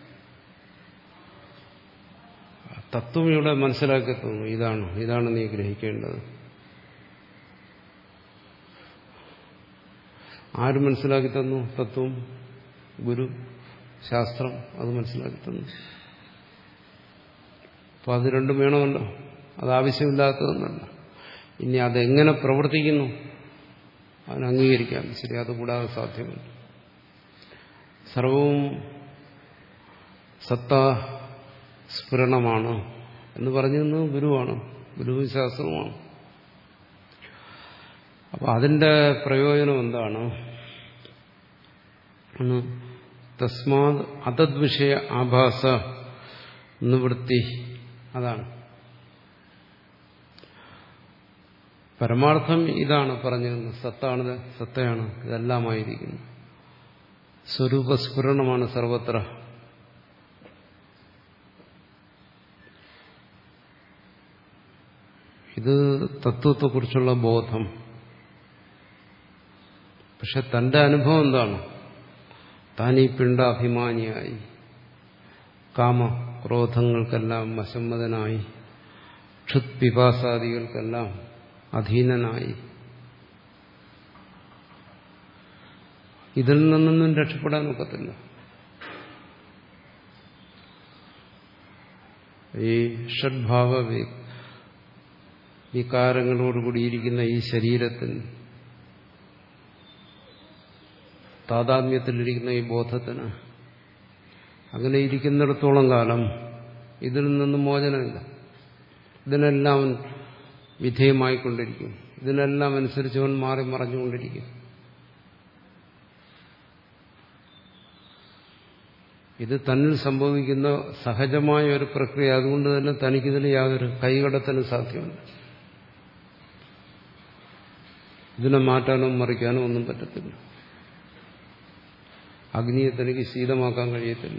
Speaker 1: തത്വം ഇവിടെ മനസ്സിലാക്കി തോന്നുന്നു. ഇതാണ് ഇതാണ് നീ ഗ്രഹിക്കേണ്ടത്. ആര് മനസ്സിലാക്കി തന്നു? തത്വം, ഗുരു, ശാസ്ത്രം അത് മനസ്സിലാക്കി തന്നു. അപ്പൊ അത് രണ്ടും വേണമല്ലോ. അത് ആവശ്യമില്ലാത്തതെന്നല്ല. ഇനി അതെങ്ങനെ പ്രവർത്തിക്കുന്നു അതിന് അംഗീകരിക്കാം. ശരി, അതുകൂടാതെ സാധ്യമല്ല. സർവവും സത്താ സ്ഫുരണമാണ് എന്ന് പറഞ്ഞിരുന്നത് ഗുരുവാണ്, ഗുരുവും ശാസ്ത്രവുമാണ്. അപ്പൊ അതിന്റെ പ്രയോജനം എന്താണ്? തസ്മാത് അതദ്വിഷയ ആഭാസ നിവൃത്തി. അതാണ് പരമാർത്ഥം. ഇതാണ് പറഞ്ഞത്. സത്താണ്, സത്തയാണ്, ഇതെല്ലാമായിരിക്കുന്നു. സ്വരൂപസ്ഫുരണമാണ് സർവത്ര. ഇത് തത്വത്തെക്കുറിച്ചുള്ള ബോധം. പക്ഷെ തന്റെ അനുഭവം എന്താണ്? താൻ ഈ പിണ്ടാഭിമാനിയായി, കാമ ക്രോധങ്ങൾക്കെല്ലാം വശംവദനായി, ക്ഷുത് പിപാസാദികൾക്കെല്ലാം അധീനനായി. ഇതിൽ നിന്നൊന്നും രക്ഷപ്പെടാൻ ഒക്കത്തില്ല. ഈ ഷഡ്ഭാവ വികാരങ്ങളോടുകൂടിയിരിക്കുന്ന ഈ ശരീരത്തിന്, താതാത്മ്യത്തിലിരിക്കുന്ന ഈ ബോധത്തിന്, അങ്ങനെ ഇരിക്കുന്നിടത്തോളം കാലം ഇതിൽ നിന്നും മോചനമില്ല. ഇതിനെല്ലാം വിധേയമായിക്കൊണ്ടിരിക്കും. ഇതിനെല്ലാം അനുസരിച്ച് അവൻ മാറി മറഞ്ഞുകൊണ്ടിരിക്കും. ഇത് തന്നിൽ സംഭവിക്കുന്ന സഹജമായ ഒരു പ്രക്രിയ. അതുകൊണ്ട് തന്നെ തനിക്കിതിൽ യാതൊരു കൈകടത്തലും സാധ്യമല്ല. ഇതിനെ മാറ്റാനോ മറിക്കാനോ ഒന്നും പറ്റത്തില്ല. അഗ്നിയെ തനിക്ക് ശീതമാക്കാൻ കഴിയത്തില്ല.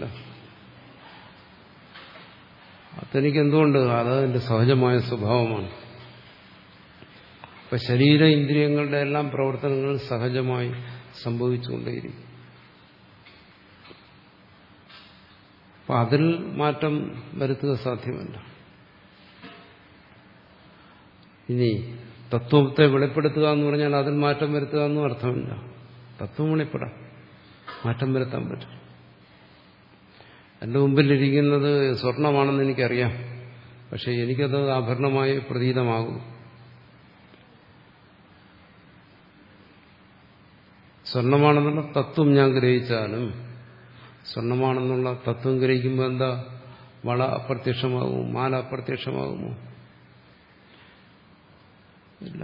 Speaker 1: തനിക്ക് എന്തുകൊണ്ട്? അത് അതിന്റെ സഹജമായ സ്വഭാവമാണ്. അപ്പൊ ശരീര ഇന്ദ്രിയങ്ങളുടെ എല്ലാം പ്രവർത്തനങ്ങൾ സഹജമായി സംഭവിച്ചുകൊണ്ടേയിരിക്കും. അപ്പൊ അതിൽ മാറ്റം വരുത്തുക സാധ്യമല്ല. ഇനി തത്വത്തെ വെളിപ്പെടുത്തുക എന്ന് പറഞ്ഞാൽ അതിൽ മാറ്റം വരുത്തുക എന്നും അർത്ഥമില്ല. തത്വം വെളിപ്പെടാം, മാറ്റം വരുത്താൻ പറ്റും. എന്റെ മുമ്പിലിരിക്കുന്നത് സ്വർണമാണെന്ന് എനിക്കറിയാം, പക്ഷെ എനിക്കത് ആഭരണമായി പ്രതീതമാകും. സ്വർണമാണെന്നുള്ള തത്വം ഞാൻ ഗ്രഹിച്ചാലും, സ്വർണമാണെന്നുള്ള തത്വം ഗ്രഹിക്കുമ്പോൾ എന്താ, വള അപ്രത്യക്ഷമാകുമോ, മാല അപ്രത്യക്ഷമാകുമോ? ഇല്ല.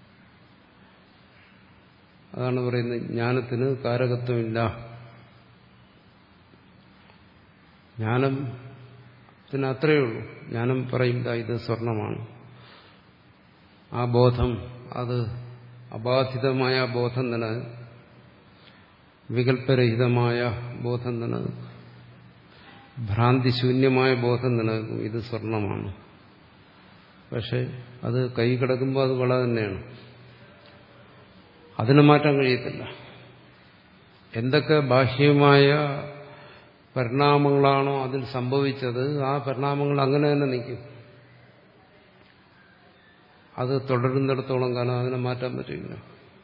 Speaker 1: അതാണ് പറയുന്നത്, ജ്ഞാനത്തിന് കാരകത്വമില്ല. ജ്ഞാനത്തിന് അത്രയേ ഉള്ളൂ. ജ്ഞാനം പറയും ഇത് സ്വർണമാണ്. ആ ബോധം, അത് അബാധിതമായ ബോധം നിലനിൽക്കും, വികല്പരഹിതമായ ബോധം നിലനിൽക്കും, ഭ്രാന്തിശൂന്യമായ ബോധം നിലനിൽക്കും. ഇത് സ്വർണമാണ്. പക്ഷെ അത് കൈ കിടക്കുമ്പോൾ അത് വള തന്നെയാണ്. അതിനെ മാറ്റാൻ കഴിയത്തില്ല. എന്തൊക്കെ ബാഹ്യമായ പരിണാമങ്ങളാണോ അതിൽ സംഭവിച്ചത്, ആ പരിണാമങ്ങൾ അങ്ങനെ തന്നെ നിൽക്കും. അത് തുടരുന്നിടത്തോളം കാലം അതിനെ മാറ്റാൻ പറ്റില്ല.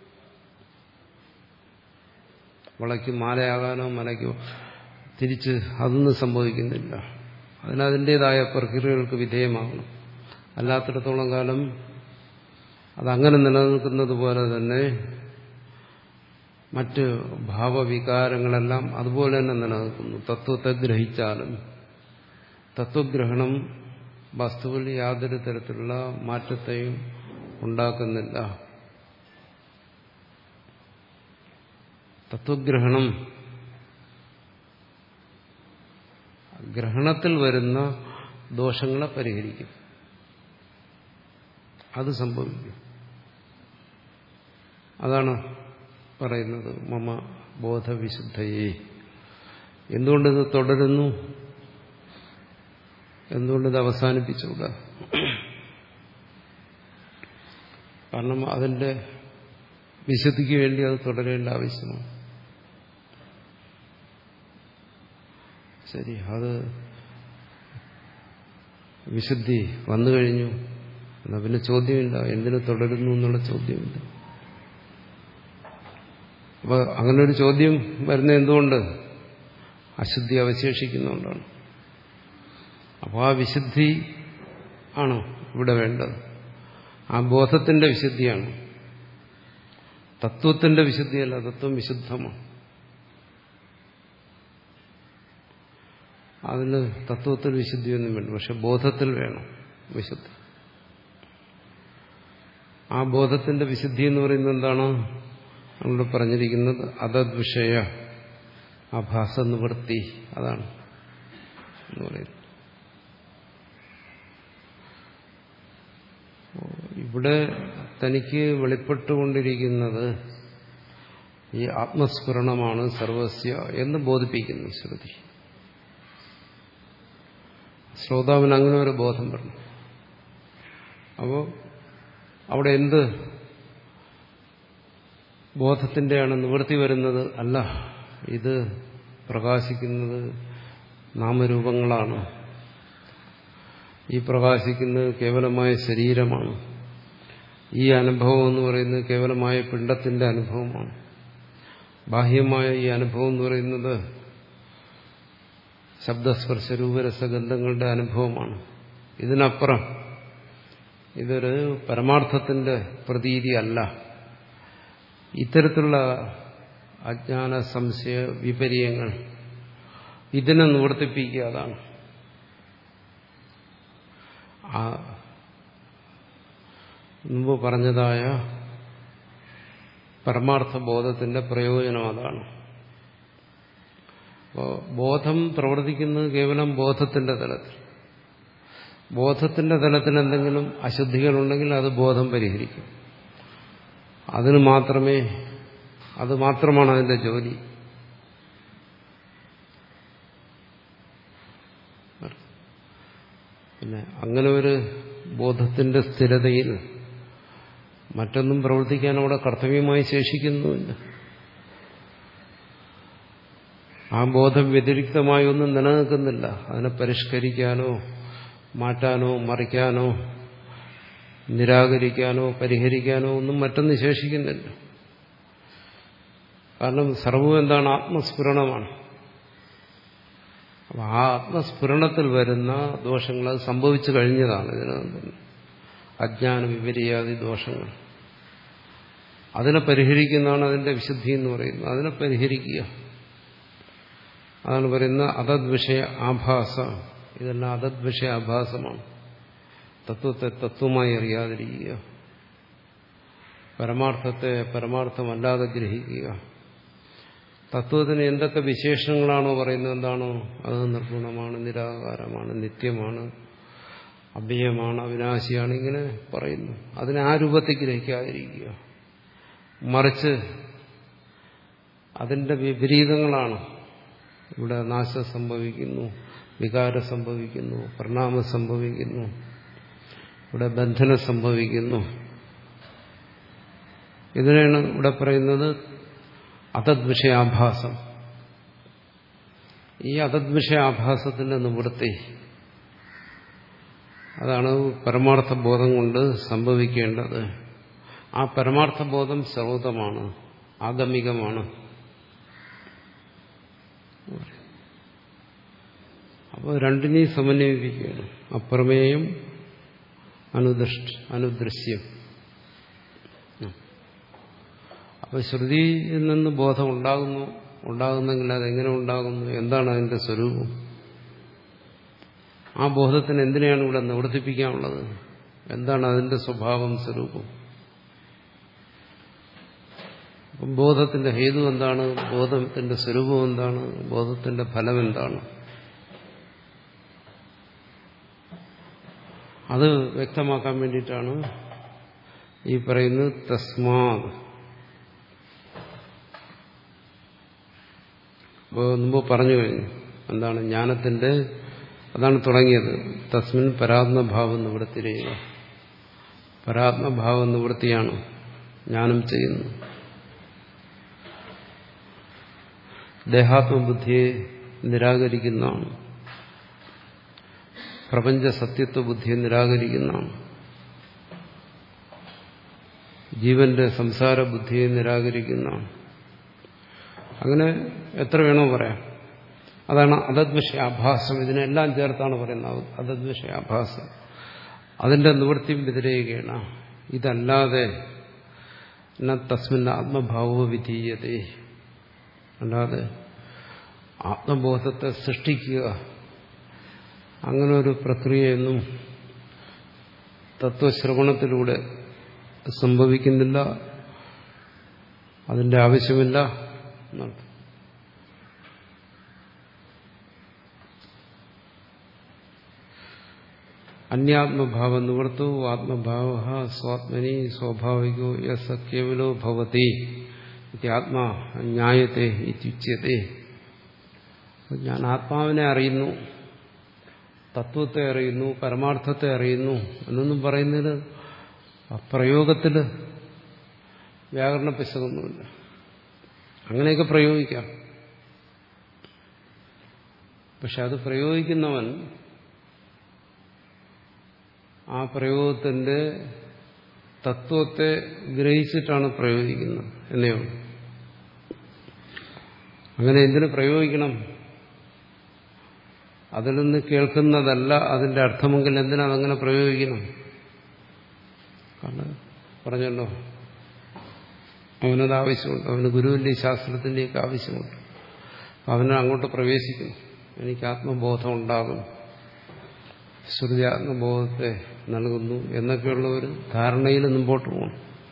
Speaker 1: വളയ്ക്ക് മാലയാകാനോ മലയ്ക്കോ തിരിച്ച് അതൊന്നും സംഭവിക്കുന്നില്ല. അതിനതിൻ്റെതായ പ്രക്രിയകൾക്ക് വിധേയമാകണം. അല്ലാത്തിടത്തോളം കാലം അതങ്ങനെ നിലനിൽക്കുന്നത് പോലെ തന്നെ മറ്റ് ഭാവവികാരങ്ങളെല്ലാം അതുപോലെ തന്നെ നിലനിൽക്കുന്നു. തത്വത്തെ ഗ്രഹിച്ചാലും തത്വഗ്രഹണം വസ്തുവിൽ യാതൊരു തരത്തിലുള്ള മാറ്റത്തെയും ഉണ്ടാക്കുന്നില്ല. തത്വഗ്രഹണം ഗ്രഹണത്തിൽ വരുന്ന ദോഷങ്ങളെ പരിഹരിക്കും. അത് സംഭവിക്കും. അതാണ് പറയുന്നത് മമ ബോധവിശുദ്ധയെ. എന്തുകൊണ്ടിത് തുടരുന്നു, എന്തുകൊണ്ടിത് അവസാനിപ്പിച്ചുകൂടാ? കാരണം അതിന്റെ വിശുദ്ധിക്ക് വേണ്ടി അത് തുടരേണ്ട ആവശ്യമാണ്. ശരി, അത് വിശുദ്ധി വന്നു കഴിഞ്ഞു, എന്നാ പിന്നെ ചോദ്യമില്ല, എന്തിനു തുടരുന്നു എന്നുള്ള ചോദ്യമില്ല. അപ്പൊ അങ്ങനെ ഒരു ചോദ്യം വരുന്ന എന്തുകൊണ്ട്? അശുദ്ധി അവശേഷിക്കുന്നുകൊണ്ടാണ്. അപ്പോൾ ആ വിശുദ്ധി ആണ് ഇവിടെ വേണ്ടത്. ആ ബോധത്തിന്റെ വിശുദ്ധിയാണ്, തത്വത്തിന്റെ വിശുദ്ധിയല്ല. തത്വം വിശുദ്ധമാണ്. അതിന് തത്വത്തിൽ വിശുദ്ധിയൊന്നും വേണ്ട, പക്ഷെ ബോധത്തിൽ വേണം വിശുദ്ധി. ആ ബോധത്തിന്റെ വിശുദ്ധി എന്ന് പറയുന്നത് എന്താണ്? നമ്മൾ പറഞ്ഞിരിക്കുന്നത് അതദ്വിഷയ ആഭാസ നിവൃത്തി, അതാണ് എന്ന് പറയുന്നത്. ഇവിടെ തനിക്ക് വെളിപ്പെട്ടുകൊണ്ടിരിക്കുന്നത് ഈ ആത്മസ്ഫുരണമാണ് സർവസ്യ എന്ന് ബോധിപ്പിക്കുന്നു ശ്രുതി. ശ്രോതാവിന് അങ്ങനെ ഒരു ബോധം വരണം. അപ്പോൾ അവിടെ എന്ത് ബോധത്തിൻ്റെയാണ് നിവൃത്തി വരുന്നത്. അല്ല, ഇത് പ്രകാശിക്കുന്നത് നാമരൂപങ്ങളാണ്. ഈ പ്രകാശിക്കുന്നത് കേവലമായ ശരീരമാണ്. ഈ അനുഭവം എന്ന് പറയുന്നത് കേവലമായ പിണ്ഡത്തിന്റെ അനുഭവമാണ്. ബാഹ്യമായ ഈ അനുഭവം എന്ന് പറയുന്നത് ശബ്ദസ്പർശ രൂപരസഗന്ധങ്ങളുടെ അനുഭവമാണ്. ഇതിനപ്പുറം ഇതൊരു പരമാർത്ഥത്തിന്റെ പ്രതീതി അല്ല. ഇത്തരത്തിലുള്ള അജ്ഞാന സംശയ വിപര്യങ്ങൾ ഇതിനെ നിവർത്തിപ്പിക്കുക. അതാണ് ആ മുമ്പ് പറഞ്ഞതായ പരമാർത്ഥ ബോധത്തിന്റെ പ്രയോജനം. അതാണ്. അപ്പോൾ ബോധം പ്രവർത്തിക്കുന്നത് കേവലം ബോധത്തിന്റെ തലത്തിൽ. ബോധത്തിന്റെ തലത്തിൽ എന്തെങ്കിലും അശുദ്ധികളുണ്ടെങ്കിൽ അത് ബോധം പരിഹരിക്കും. അതിന് മാത്രമേ അത് മാത്രമാണ് അതിന്റെ ജോലി. പിന്നെ അങ്ങനെ ഒരു ബോധത്തിന്റെ സ്ഥിരതയിൽ മറ്റൊന്നും പ്രവർത്തിക്കാൻ അവിടെ കർത്തവ്യമായി ശേഷിക്കുന്നുമില്ല. ആ ബോധം വ്യതിരിക്തമായി ഒന്നും നിലനിൽക്കുന്നില്ല. അതിനെ പരിഷ്കരിക്കാനോ മാറ്റാനോ മറിക്കാനോ നിരാകരിക്കാനോ പരിഹരിക്കാനോ ഒന്നും മറ്റൊന്ന് ശേഷിക്കുന്നില്ല. കാരണം സർവ്വം എന്താണ്? ആത്മസ്ഫുരണമാണ്. അപ്പം ആ ആത്മസ്ഫുരണത്തിൽ വരുന്ന ദോഷങ്ങൾ അത് സംഭവിച്ചു കഴിഞ്ഞതാണ്. ഇതിനകത്ത് അജ്ഞാന വിപര്യാദി ദോഷങ്ങൾ, അതിനെ പരിഹരിക്കുന്നതാണ് അതിന്റെ വിശുദ്ധി എന്ന് പറയുന്നത്. അതിനെ പരിഹരിക്കുക, അതാണ് പറയുന്നത് അതദ് വിഷയ ആഭാസ. ഇതെല്ലാം അതദ് വിഷയ ആഭാസമാണ്. തത്വത്തെ തത്വമായി അറിയാതിരിക്കുക, പരമാർത്ഥത്തെ പരമാർത്ഥമല്ലാതെ ഗ്രഹിക്കുക. തത്വത്തിന് എന്തൊക്കെ വിശേഷണങ്ങളാണോ പറയുന്നത്, എന്താണോ അത് നിർഗുണമാണ്, നിരാകാരമാണ്, നിത്യമാണ്, അഭ്യയമാണ്, അവിനാശിയാണ്, ഇങ്ങനെ പറയുന്നു. അതിനെ ആ രൂപത്തിൽ ഗ്രഹിക്കാതിരിക്കുക. മറിച്ച് അതിന്റെ വിപരീതങ്ങളാണ്. ഇവിടെ നാശം സംഭവിക്കുന്നു, വികാരം സംഭവിക്കുന്നു, പരിണാമം സംഭവിക്കുന്നു, ഇവിടെ ബന്ധനം സംഭവിക്കുന്നു. ഇതിനാണ് ഇവിടെ പറയുന്നത് അതദ് വിഷയാഭാസം. ഈ അതദ് വിഷയാഭാസത്തിന്റെ നിവൃത്തി, അതാണ് പരമാർത്ഥ ബോധം കൊണ്ട് സംഭവിക്കേണ്ടത്. ആ പരമാർത്ഥ ബോധം സർവ്വതമാണ്, ആഗമികമാണ്. അപ്പോൾ രണ്ടിനെയും സമന്വയിപ്പിക്കുകയാണ്. അപ്രമേയം അനുദൃഷ്ട അനുദൃശ്യം. അപ്പോൾ ശ്രുതിയിൽ നിന്ന് ബോധം ഉണ്ടാകുന്നു ഉണ്ടാകുന്നെങ്കിൽ അതെങ്ങനെ ഉണ്ടാകുന്നു? എന്താണ് അതിന്റെ സ്വരൂപം? ആ ബോധത്തിന് എന്തിനെയാണ് ഇവിടെ നിവർത്തിപ്പിക്കാനുള്ളത്? എന്താണ് അതിന്റെ സ്വഭാവം, സ്വരൂപം? ബോധത്തിന്റെ ഹേതു എന്താണ്? ബോധത്തിന്റെ സ്വരൂപം എന്താണ്? ബോധത്തിന്റെ ഫലം എന്താണ്? അത് വ്യക്തമാക്കാൻ വേണ്ടിയിട്ടാണ് ഈ പറയുന്നത് തസ്മാത്. അപ്പോൾ മുമ്പ് പറഞ്ഞു കഴിഞ്ഞു എന്താണ് ജ്ഞാനത്തിന്റെ, അതാണ് തുടങ്ങിയത്. തസ്മിൻ പരാത്മഭാവം നിവൃത്തിരയുക. പരാത്മഭാവം നിവൃത്തിയാണ് ജ്ഞാനം ചെയ്യുന്നത്. ദേഹാത്മബുദ്ധിയെ നിരാകരിക്കുന്നതാണ്. പ്രപഞ്ച സത്യത്വ ബുദ്ധിയെ നിരാകരിക്കുന്നതാണ്. ജീവന്റെ സംസാര ബുദ്ധിയെ നിരാകരിക്കുന്നതാണ്. അങ്ങനെ എത്ര വേണോ പറയാം. അതാണ് അതദ്വിഷയാഭാസം. ഇതിനെല്ലാം ചേർത്താണ് പറയുന്നത് അതദ്വിഷയാഭാസം. അതിന്റെ നിവൃത്തിയും വ്യതിരേകേണ. ഇതല്ലാതെ തസ്മിൻ ആത്മഭാവോ വിധീയതേ, അല്ലാതെ ആത്മബോധത്തെ സൃഷ്ടിക്കുക അങ്ങനെ ഒരു പ്രക്രിയയൊന്നും തത്വശ്രവണത്തിലൂടെ സംഭവിക്കുന്നില്ല, അതിന്റെ ആവശ്യമില്ല എന്നർത്ഥം. അന്യാത്മഭാവ നിവൃത്തോ ആത്മഭാവ സ്വാത്മനി സ്വാഭാവികോ യസ കേവലോ ഭവതി ആത്മാ ജ്ഞായത്തെ ഇത്യുച്യത്തെ. ഞാൻ ആത്മാവിനെ അറിയുന്നു, തത്വത്തെ അറിയുന്നു, പരമാർത്ഥത്തെ അറിയുന്നു എന്നൊന്നും പറയുന്നത് പ്രയോഗത്തിൽ വ്യാകരണ പിശകൊന്നുമില്ല. അങ്ങനെയൊക്കെ പ്രയോഗിക്കാം. പക്ഷെ അത് പ്രയോഗിക്കുന്നവൻ ആ പ്രയോഗത്തിന്റെ തത്വത്തെ ഗ്രഹിച്ചിട്ടാണ് പ്രയോഗിക്കുന്നത് എന്നേ ഉള്ളൂ. അങ്ങനെ എന്തിനു പ്രയോഗിക്കണം? അതിൽ നിന്ന് കേൾക്കുന്നതല്ല അതിന്റെ അർത്ഥമെങ്കിൽ എന്തിനതങ്ങനെ പ്രയോഗിക്കണം? കാരണം പറഞ്ഞല്ലോ, അവനത് ആവശ്യമുണ്ട്, അവന് ഗുരുവിന്റെ ശാസ്ത്രത്തിന്റെയൊക്കെ ആവശ്യമുണ്ട്. അവന് അങ്ങോട്ട് പ്രവേശിക്കുന്നു, എനിക്ക് ആത്മബോധം ഉണ്ടാകും, ശ്രുതി ആത്മബോധത്തെ നൽകുന്നു എന്നൊക്കെയുള്ള ഒരു ധാരണയിൽ മുമ്പോട്ട് പോകണം.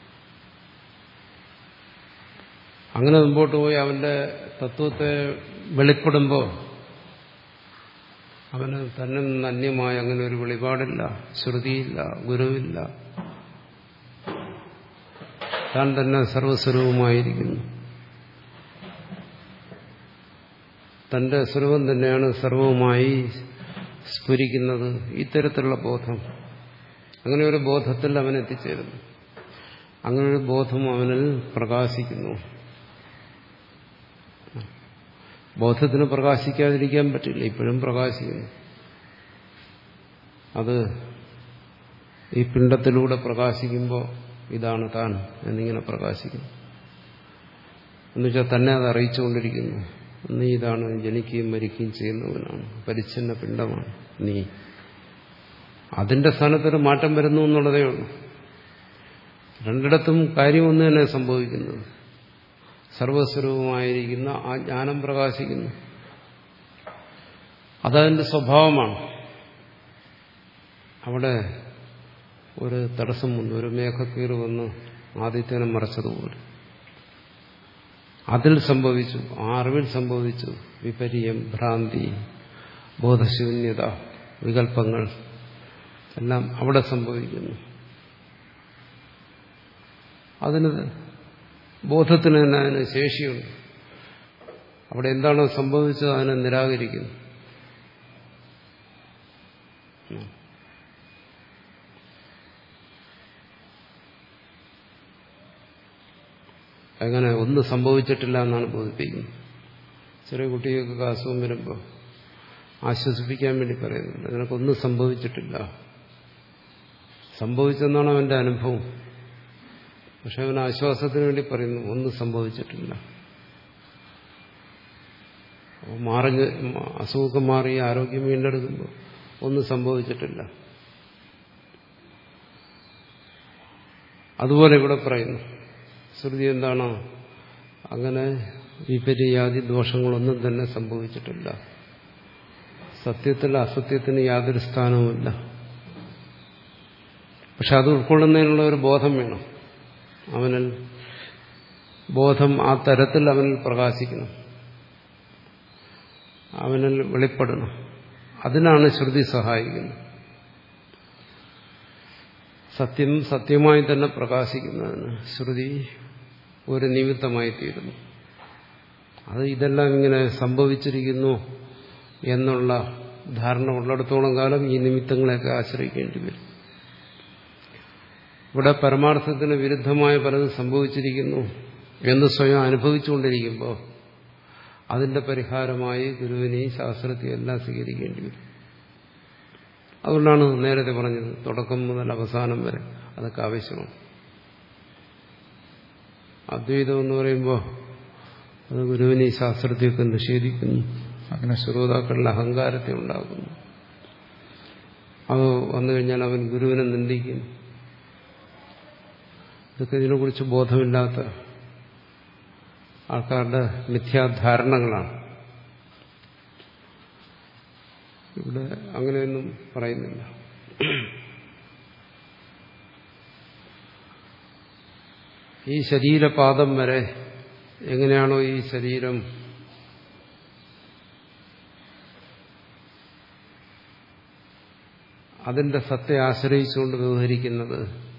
Speaker 1: അങ്ങനെ മുമ്പോട്ട് പോയി അവന്റെ തത്വത്തെ വെളിപ്പെടുമ്പോൾ അവന് തന്നെ നിന്ന് അന്യമായ അങ്ങനെ ഒരു വെളിപാടില്ല, ശ്രുതിയില്ല, ഗുരുവില്ല. താൻ തന്നെ സർവസ്വരൂപമായിരിക്കുന്നു. തന്റെ സ്വരൂപം തന്നെയാണ് സർവവുമായി സ്ഫുരിക്കുന്നത്. ഇത്തരത്തിലുള്ള ബോധം, അങ്ങനെ ഒരു ബോധത്തിൽ അവൻ എത്തിച്ചേരുന്നു. അങ്ങനെ ഒരു ബോധം അവനിൽ പ്രകാശിക്കുന്നു. ബോധത്തിന് പ്രകാശിക്കാതിരിക്കാൻ പറ്റില്ല, ഇപ്പോഴും പ്രകാശിക്കുന്നു. അത് ഈ പിണ്ഡത്തിലൂടെ പ്രകാശിക്കുമ്പോൾ ഇതാണ് താൻ എന്നിങ്ങനെ പ്രകാശിക്കുന്നു. എന്നുവെച്ചാൽ തന്നെ അത് അറിയിച്ചുകൊണ്ടിരിക്കുന്നു. നീ ഇതാണ്, ജനിക്കുകയും മരിക്കുകയും ചെയ്യുന്നവനാണ്, പരിച്ഛിന്ന പിണ്ഡമാണ് നീ. അതിന്റെ സ്ഥാനത്തൊരു മാറ്റം വരുന്നു എന്നുള്ളതേ ഉള്ളൂ. രണ്ടിടത്തും കാര്യം ഒന്ന് തന്നെ സംഭവിക്കുന്നത്. സർവസ്വരൂപമായിരിക്കുന്ന ആ ജ്ഞാനം പ്രകാശിക്കുന്നു. അതതിന്റെ സ്വഭാവമാണ്. അവിടെ ഒരു തടസ്സം വന്നു, ഒരു മേഘക്കീറ് വന്ന് ആദിത്യനെ മറച്ചതുപോലെ അതിൽ സംഭവിച്ചു, ആ അറിവിൽ സംഭവിച്ചു വിപര്യം, ഭ്രാന്തി, ബോധശൂന്യത, വികല്പങ്ങൾ എല്ലാം അവിടെ സംഭവിക്കുന്നു. അതിന് ബോധത്തിന് തന്നെ അതിന് ശേഷിയുണ്ട്. അവിടെ എന്താണോ സംഭവിച്ചത് അതിനെ നിരാകരിക്കുന്നു. അങ്ങനെ ഒന്നും സംഭവിച്ചിട്ടില്ല എന്നാണ് ബോധിപ്പിക്കുന്നത്. ചെറിയ കുട്ടികൾക്ക് അസുഖം വരുമ്പോൾ ആശ്വസിപ്പിക്കാൻ വേണ്ടി പറയുന്നുണ്ട്, നിനക്കൊന്നും സംഭവിച്ചിട്ടില്ല. സംഭവിച്ചെന്നാണ് അവന്റെ അനുഭവം. പക്ഷെ അവൻ ആശ്വാസത്തിന് വേണ്ടി പറയുന്നു, ഒന്നും സംഭവിച്ചിട്ടില്ല. മാറിഞ്ഞ് അസുഖമൊക്കെ മാറി ആരോഗ്യം വീണ്ടെടുക്കുമ്പോൾ ഒന്നും സംഭവിച്ചിട്ടില്ല. അതുപോലെ ഇവിടെ പറയുന്നു, ശ്രുതി എന്താണോ അങ്ങനെ വിപര്യാദി ദോഷങ്ങളൊന്നും തന്നെ സംഭവിച്ചിട്ടില്ല. സത്യത്തിൽ അസത്യത്തിന് യാതൊരു സ്ഥാനവുമില്ല. പക്ഷെ അത് ഉൾക്കൊള്ളുന്നതിനുള്ള ഒരു ബോധം വേണം. അവനിൽ ബോധം ആ തരത്തിൽ അവനിൽ പ്രകാശിക്കണം, അവനിൽ വെളിപ്പെടണം. അതിനാണ് ശ്രുതി സഹായിക്കുന്നത്. സത്യം സത്യമായി തന്നെ പ്രകാശിക്കുന്നതിന് ശ്രുതി ഒരു നിമിത്തമായി തീരുന്നു. അത് ഇതെല്ലാം ഇങ്ങനെ സംഭവിച്ചിരിക്കുന്നു എന്നുള്ള ധാരണ ഉള്ളിടത്തോളം കാലം ഈ നിമിത്തങ്ങളെയൊക്കെ ആശ്രയിക്കേണ്ടി വരും. ഇവിടെ പരമാർത്ഥത്തിന് വിരുദ്ധമായ പലതും സംഭവിച്ചിരിക്കുന്നു എന്ന് സ്വയം അനുഭവിച്ചുകൊണ്ടിരിക്കുമ്പോൾ അതിന്റെ പരിഹാരമായി ഗുരുവിനെയും ശാസ്ത്രത്തെയും എല്ലാം സ്വീകരിക്കേണ്ടി വരും. അതുകൊണ്ടാണ് നേരത്തെ പറഞ്ഞത്, തുടക്കം മുതൽ അവസാനം വരെ അതൊക്കെ ആവശ്യമാണ്. അദ്വൈതം എന്ന് പറയുമ്പോൾ അത് ഗുരുവിനെയും ശാസ്ത്രത്തെയൊക്കെ നിഷേധിക്കുന്നു, അങ്ങനെ ശ്രോതാക്കളുടെ അഹങ്കാരത്തെ ഉണ്ടാക്കുന്നു. അത് വന്നു കഴിഞ്ഞാൽ അവൻ ഗുരുവിനെ നിന്ദിക്കും. ഇതൊക്കെ ഇതിനെക്കുറിച്ച് ബോധമില്ലാത്ത ആൾക്കാരുടെ മിഥ്യാധാരണകളാണ്. ഇവിടെ അങ്ങനെയൊന്നും പറയുന്നില്ല. ഈ ശരീരപാദം വരെ എങ്ങനെയാണോ ഈ ശരീരം അതിന്റെ സത്തെ ആശ്രയിച്ചുകൊണ്ട് വ്യവഹരിക്കുന്നത്,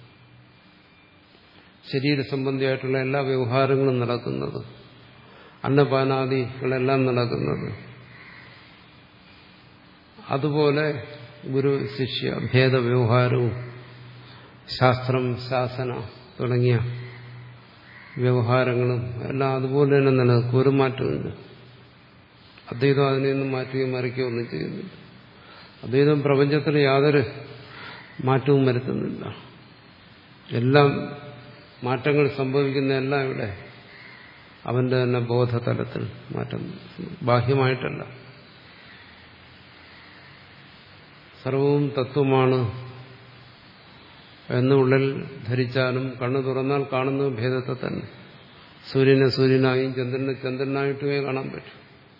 Speaker 1: ശരീര സംബന്ധിയായിട്ടുള്ള എല്ലാ വ്യവഹാരങ്ങളും നടക്കുന്നത്, അന്നപാനാദികളെല്ലാം നടക്കുന്നത്, അതുപോലെ ഗുരു ശിഷ്യ ഭേദവ്യവഹാരവും ശാസ്ത്രം ശാസന തുടങ്ങിയ വ്യവഹാരങ്ങളും എല്ലാം അതുപോലെ തന്നെ നിലനിൽക്കും, ഒരു മാറ്റമില്ല. അദ്വൈതം അതിനെയൊന്നും മാറ്റുകയും മറിക്കുകയോ ഒന്നും ചെയ്യുന്നില്ല. അദ്വൈതം പ്രപഞ്ചത്തിൽ യാതൊരു മാറ്റവും വരുത്തുന്നില്ല. എല്ലാം മാറ്റങ്ങൾ സംഭവിക്കുന്നതെല്ലാം ഇവിടെ അവന്റെ തന്നെ ബോധതലത്തിൽ മാറ്റം, ബാഹ്യമായിട്ടല്ല. സർവവും തത്വമാണ് എന്നുള്ളിൽ ധരിച്ചാലും കണ്ണു തുറന്നാൽ കാണുന്ന ഭേദത്തെ തന്നെ. സൂര്യനെ സൂര്യനായും ചന്ദ്രനെ ചന്ദ്രനായിട്ടുമേ കാണാൻ പറ്റും.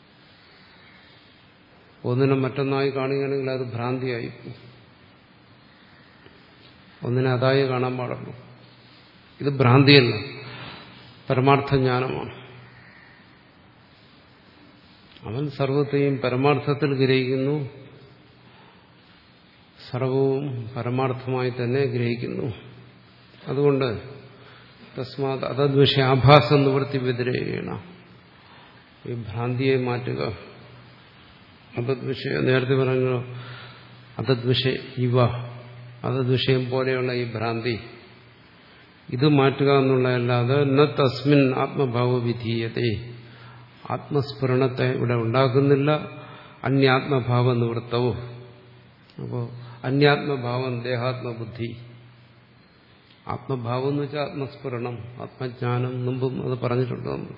Speaker 1: ഒന്നിനെ മറ്റൊന്നായി കാണുകയാണെങ്കിൽ അത് ഭ്രാന്തിയായി പോകും. ഒന്നിനെ അതായി കാണാൻ പാടുള്ളൂ. ഇത് ഭ്രാന്തിയല്ല, പരമാർത്ഥ ജ്ഞാനമാണ്. അവൻ സർവത്തെയും പരമാർത്ഥത്തിൽ ഗ്രഹിക്കുന്നു, സർവവും പരമാർത്ഥമായി തന്നെ ഗ്രഹിക്കുന്നു. അതുകൊണ്ട് തസ്മാത് അതദ്വിഷയ ആഭാസം നിവൃത്തി വ്യതിരേകേണ, ഈ ഭ്രാന്തിയെ മാറ്റുക. അതദ്വിഷയ നേരത്തെ പറഞ്ഞു, അതദ്വിഷയ ഇവ, അതദ്വിഷയം പോലെയുള്ള ഈ ഭ്രാന്തി ഇത് മാറ്റുക എന്നുള്ളതല്ലാതെ ന തസ്മിൻ ആത്മഭാവ വിധീയതേ, ആത്മസ്ഫുരണത്തെ ഇവിടെ ഉണ്ടാക്കുന്നില്ല. അന്യാത്മഭാവ നിവൃത്തവും. അപ്പോൾ അന്യാത്മഭാവം ദേഹാത്മബുദ്ധി, ആത്മഭാവം എന്ന് വെച്ചാൽ ആത്മസ്ഫുരണം, ആത്മജ്ഞാനം. മുമ്പും അത് പറഞ്ഞിട്ടുണ്ട് നമ്മൾ.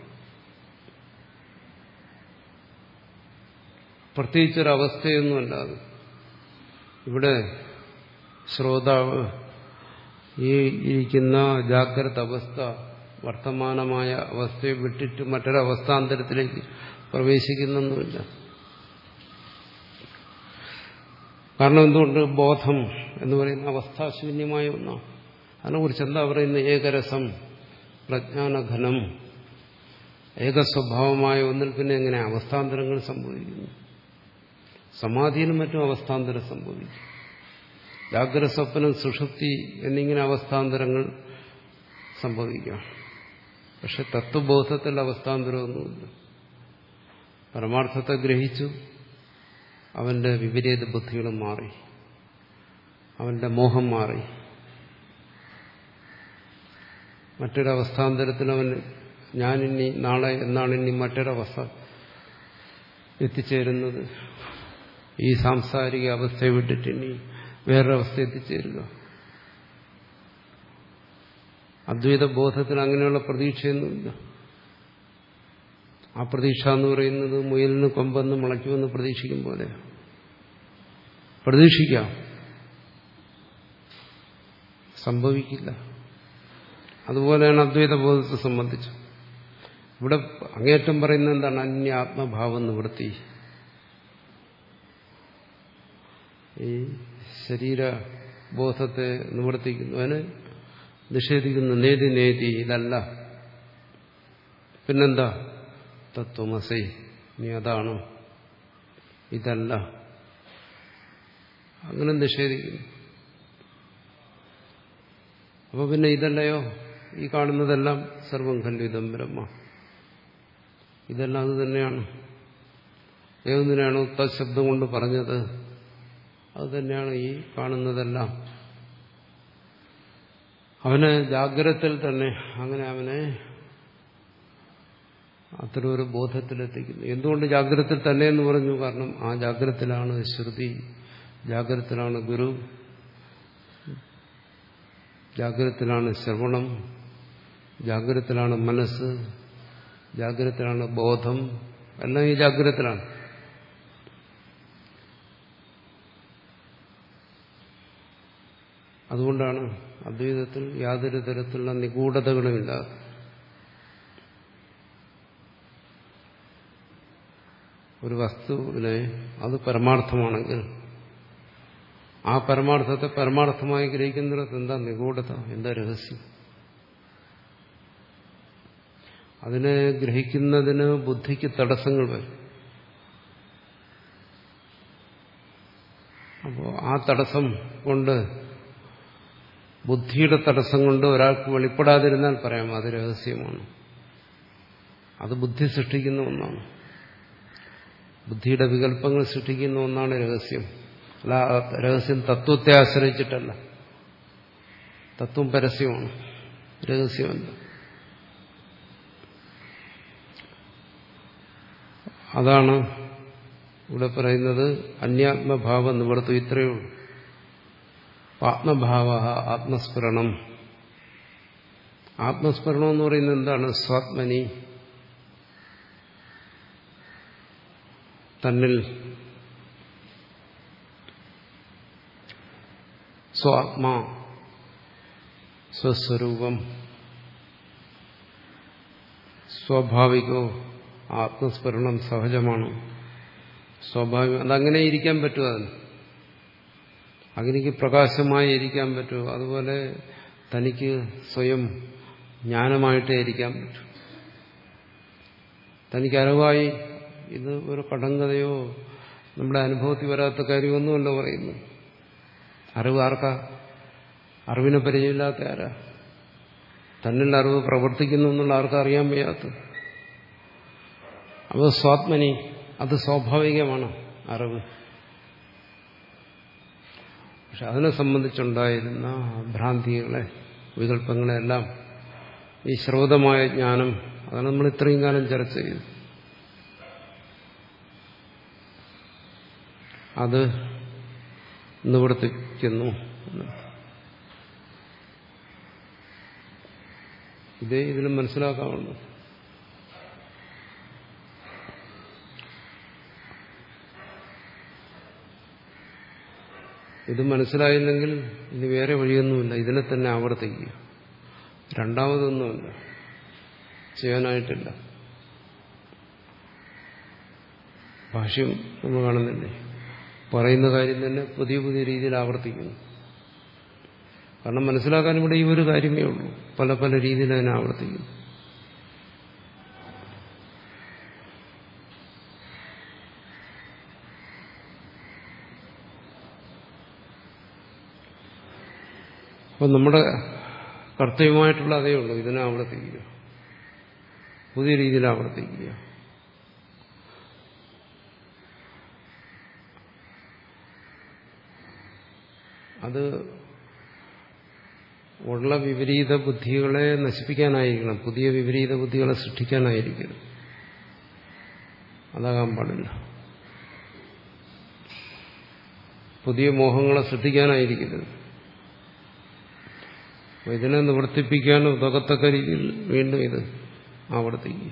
Speaker 1: പ്രത്യേകിച്ചൊരവസ്ഥയൊന്നുമല്ല അത്. ഇവിടെ ശ്രോതാവ് ഈ ഇരിക്കുന്ന ജാഗ്രത അവസ്ഥ, വർത്തമാനമായ അവസ്ഥയെ വിട്ടിട്ട് മറ്റൊരവസ്ഥാന്തരത്തിലേക്ക് പ്രവേശിക്കുന്നൊന്നുമില്ല. കാരണം എന്തുകൊണ്ട്? ബോധം എന്ന് പറയുന്ന അവസ്ഥാശൂന്യമായ ഒന്നാണ്. അതിനെക്കുറിച്ച് എന്താ പറയുന്നത്? ഏകരസം, പ്രജ്ഞാനഘനം, ഏകസ്വഭാവമായ ഒന്നിൽ പിന്നെ എങ്ങനെ അവസ്ഥാന്തരങ്ങൾ സംഭവിക്കുന്നു? സമാധിയിലും മറ്റും അവസ്ഥാന്തരം സംഭവിക്കും. ജാഗ്രത, സ്വപ്നം, സുഷുപ്തി എന്നിങ്ങനെ അവസ്ഥാന്തരങ്ങൾ സംഭവിക്കാം. പക്ഷെ തത്വബോധത്തിൽ അവസ്ഥാന്തരമൊന്നുമില്ല. പരമാർത്ഥത്തെ ഗ്രഹിച്ചു, അവന്റെ വിപരീത ബുദ്ധികളും മാറി, അവന്റെ മോഹം മാറി. മറ്റൊരവസ്ഥാന്തരത്തിൽ അവൻ ഞാനിനി നാളെ എന്നാണ് ഇനി മറ്റൊരവസ്ഥ എത്തിച്ചേരുന്നത്, ഈ സാംസാരിക അവസ്ഥയെ വിട്ടിട്ട് ഇനി വേറൊരവസ്ഥ എത്തിച്ചേരുക. അദ്വൈത ബോധത്തിൽ അങ്ങനെയുള്ള പ്രതീക്ഷയൊന്നുമില്ല. ആ പ്രതീക്ഷ എന്ന് പറയുന്നത് മുയലിന് കൊമ്പെന്ന് മുളയ്ക്കുമെന്ന് പ്രതീക്ഷിക്കും പോലെ. പ്രതീക്ഷിക്കാം, സംഭവിക്കില്ല. അതുപോലെയാണ് അദ്വൈത ബോധത്തെ സംബന്ധിച്ച്. ഇവിടെ അങ്ങേറ്റം പറയുന്നത് എന്താണ്? അന്യാത്മഭാവം നിവൃത്തി. ഈ ശരീരബോധത്തെ നിവർത്തിക്കുന്നു, അതിന് നിഷേധിക്കുന്നു. നേതി നേതി, ഇതല്ല. പിന്നെന്താ? തത്വമസി, നീ അതാണ്, ഇതല്ല, അങ്ങനെ നിഷേധിക്കുന്നു. അപ്പൊ പിന്നെ ഇതല്ലയോ? ഈ കാണുന്നതെല്ലാം സർവം ഖണ്ഡിതം ബ്രഹ്മ, ഇതെല്ലാം അത് തന്നെയാണ്. ഏതൊന്നിനാണോ തശബ്ദം കൊണ്ട് പറഞ്ഞത് അത് തന്നെയാണ് ഈ കാണുന്നതെല്ലാം. അവന് ജാഗ്രതയിൽ തന്നെ അങ്ങനെ അവനെ അത്തരം ഒരു ബോധത്തിലെത്തിക്കുന്നു. എന്തുകൊണ്ട് ജാഗ്രതയിൽ തന്നെ എന്ന് പറഞ്ഞു? കാരണം ആ ജാഗ്രതത്തിലാണ് ശ്രുതി, ജാഗ്രതത്തിലാണ് ഗുരു, ജാഗ്രതത്തിലാണ് ശ്രവണം, ജാഗ്രതത്തിലാണ് മനസ്സ്, ജാഗ്രതത്തിലാണ് ബോധം, എല്ലാം ഈ ജാഗ്രതത്തിലാണ്. അതുകൊണ്ടാണ് അദ്വൈതത്തിൽ യാതൊരു തരത്തിലുള്ള നിഗൂഢതകളുമില്ലാതെ ഒരു വസ്തുവിനെ അത് പരമാർത്ഥമാണെങ്കിൽ ആ പരമാർത്ഥത്തെ പരമാർത്ഥമായി ഗ്രഹിക്കുന്നിടത്ത് എന്താ നിഗൂഢത, എന്താ രഹസ്യം? അതിനെ ഗ്രഹിക്കുന്നതിന് ബുദ്ധിക്ക് തടസ്സങ്ങൾ വരും. അപ്പോൾ ആ തടസ്സം കൊണ്ട്, ബുദ്ധിയുടെ തടസ്സം കൊണ്ട് ഒരാൾക്ക് വെളിപ്പെടാതിരുന്നാൽ പറയാം അത് രഹസ്യമാണ്. അത് ബുദ്ധി സൃഷ്ടിക്കുന്ന ഒന്നാണ്, ബുദ്ധിയുടെ വികല്പങ്ങൾ സൃഷ്ടിക്കുന്ന ഒന്നാണ് രഹസ്യം. അല്ല, രഹസ്യം തത്വത്തെ ആശ്രയിച്ചിട്ടല്ല. തത്വം പരസ്യമാണ്, രഹസ്യമല്ല. അതാണ് ഇവിടെ പറയുന്നത് അന്യാത്മഭാവ നിവർത്തി. ഇത്രയേ ഉള്ളൂ. ആത്മഭാവ ആത്മസ്ഫുരണം. ആത്മസ്ഫുരണം എന്ന് പറയുന്നത് എന്താണ്? സ്വാത്മനി, തന്നിൽ സ്വാത്മാ, സ്വസ്വരൂപം, സ്വാഭാവികോ. ആത്മസ്ഫുരണം സഹജമാണ്, സ്വാഭാവികം. അതങ്ങനെ ഇരിക്കാൻ പറ്റുമോ? അതിന് അഗ്നിക്ക് പ്രകാശമായി ഇരിക്കാൻ പറ്റുമോ? അതുപോലെ തനിക്ക് സ്വയം ജ്ഞാനമായിട്ടേ ഇരിക്കാൻ പറ്റൂ. തനിക്ക് അറിവായി ഇത് ഒരു കടങ്കഥയോ നമ്മുടെ അനുഭവത്തിൽ വരാത്ത കാര്യമൊന്നുമല്ല പറയുന്നു. അറിവ് ആർക്കാ? അറിവിനെ പരിചയമില്ലാത്ത ആരാ? തന്നിൽ അറിവ് പ്രവർത്തിക്കുന്നു എന്നുള്ള ആർക്കും അറിയാൻ വയ്യാത്ത. അപ്പോൾ സ്വാത്മനി, അത് സ്വാഭാവികമാണ് അറിവ്. പക്ഷെ അതിനെ സംബന്ധിച്ചുണ്ടായിരുന്ന ഭ്രാന്തികളെ, വികല്പങ്ങളെല്ലാം ഈ ശ്രോതമായ ജ്ഞാനം, അതാണ് നമ്മൾ ഇത്രയും കാലം ചർച്ച ചെയ്തു. അത് നിവർത്തിക്കുന്നു. ഇതേ ഇതിലും മനസ്സിലാക്കാവുള്ളൂ. ഇത് മനസ്സിലായില്ലെങ്കിൽ ഇനി വേറെ വഴിയൊന്നുമില്ല. ഇതിനെ തന്നെ ആവർത്തിക്കുക. രണ്ടാമതൊന്നുമില്ല, ചെയ്യാനായിട്ടില്ല. ഭാഷ്യം നമ്മൾ കാണുന്നില്ലേ, പറയുന്ന കാര്യം തന്നെ പുതിയ പുതിയ രീതിയിൽ ആവർത്തിക്കുന്നു. കാരണം മനസ്സിലാക്കാൻ ഇവിടെ ഈ ഒരു കാര്യമേ ഉള്ളൂ. പല പല രീതിയിൽ അതിനെ ആവർത്തിക്കുന്നു. അപ്പം നമ്മുടെ കർത്തവ്യമായിട്ടുള്ള അതേ ഉള്ളൂ, ഇതിനെ ആവർത്തിക്കുക, പുതിയ രീതിയിൽ ആവർത്തിക്കുക. അത് ഉള്ള വിപരീത ബുദ്ധികളെ നശിപ്പിക്കാനായിരിക്കണം, പുതിയ വിപരീത ബുദ്ധികളെ സൃഷ്ടിക്കാനായിരിക്കണം. അതാകാൻ പാടില്ല. പുതിയ മോഹങ്ങളെ സൃഷ്ടിക്കാനായിരിക്കരുത്. ഇതിനെ നിവർത്തിപ്പിക്കാൻ ഉതകത്തക്ക രീതിയിൽ വീണ്ടും ഇത് ആവർത്തിക്കുക.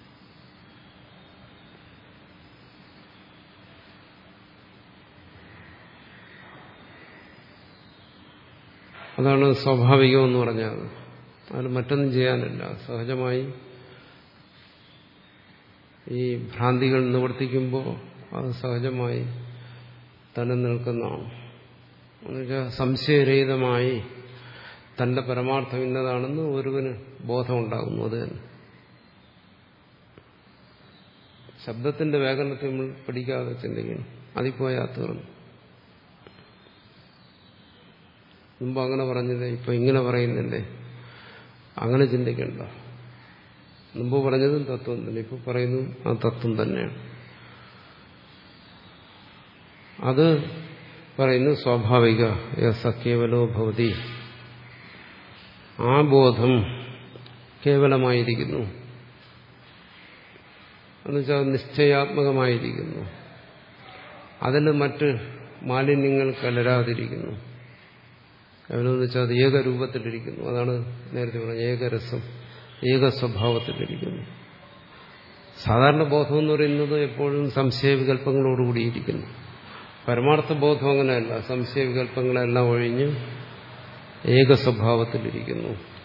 Speaker 1: അതാണ് സ്വാഭാവികം എന്ന് പറഞ്ഞാൽ. അതിന് മറ്റൊന്നും ചെയ്യാനില്ല. സഹജമായി ഈ ഭ്രാന്തികൾ നിവർത്തിക്കുമ്പോൾ അത് സഹജമായി തന്നെ നിൽക്കുന്നതാണ്. എന്നുവെച്ചാൽ സംശയരഹിതമായി തന്റെ പരമാർത്ഥം ഇന്നതാണെന്ന് ഒരുവന് ബോധമുണ്ടാകുന്നു. അത് തന്നെ ശബ്ദത്തിന്റെ വ്യാകരണത്തെ നമ്മൾ പഠിക്കാതെ ചിന്തിക്കണം. അതിപ്പോയാ തീർന്നു. മുമ്പ് അങ്ങനെ പറഞ്ഞില്ലേ, ഇപ്പൊ ഇങ്ങനെ പറയുന്നില്ലേ, അങ്ങനെ ചിന്തിക്കണ്ട. മുമ്പ് പറഞ്ഞതും തത്വം തന്നെ, ഇപ്പൊ പറയുന്നു ആ തത്വം തന്നെയാണ്. അത് പറയുന്നു സ്വാഭാവിക സഖ്യവലോ ഭവതി. ആ ബോധം കേവലമായിരിക്കുന്നു, എന്നുവെച്ചാൽ നിശ്ചയാത്മകമായിരിക്കുന്നു. അതിൽ മറ്റ് മാലിന്യങ്ങൾ കലരാതിരിക്കുന്നു. കേവലം വെച്ചാൽ അത് ഏകരൂപത്തിലിരിക്കുന്നു. അതാണ് നേരത്തെ പറഞ്ഞത്, ഏകരസം, ഏക സ്വഭാവത്തിലിരിക്കുന്നു. സാധാരണ ബോധം എന്ന് പറയുന്നത് എപ്പോഴും സംശയവികല്പങ്ങളോടുകൂടിയിരിക്കുന്നു. പരമാർത്ഥ ബോധം അങ്ങനെയല്ല. സംശയവികല്പങ്ങളെല്ലാം ഒഴിഞ്ഞ് ഏക സ്വഭാവത്തിലിരിക്കുന്നു.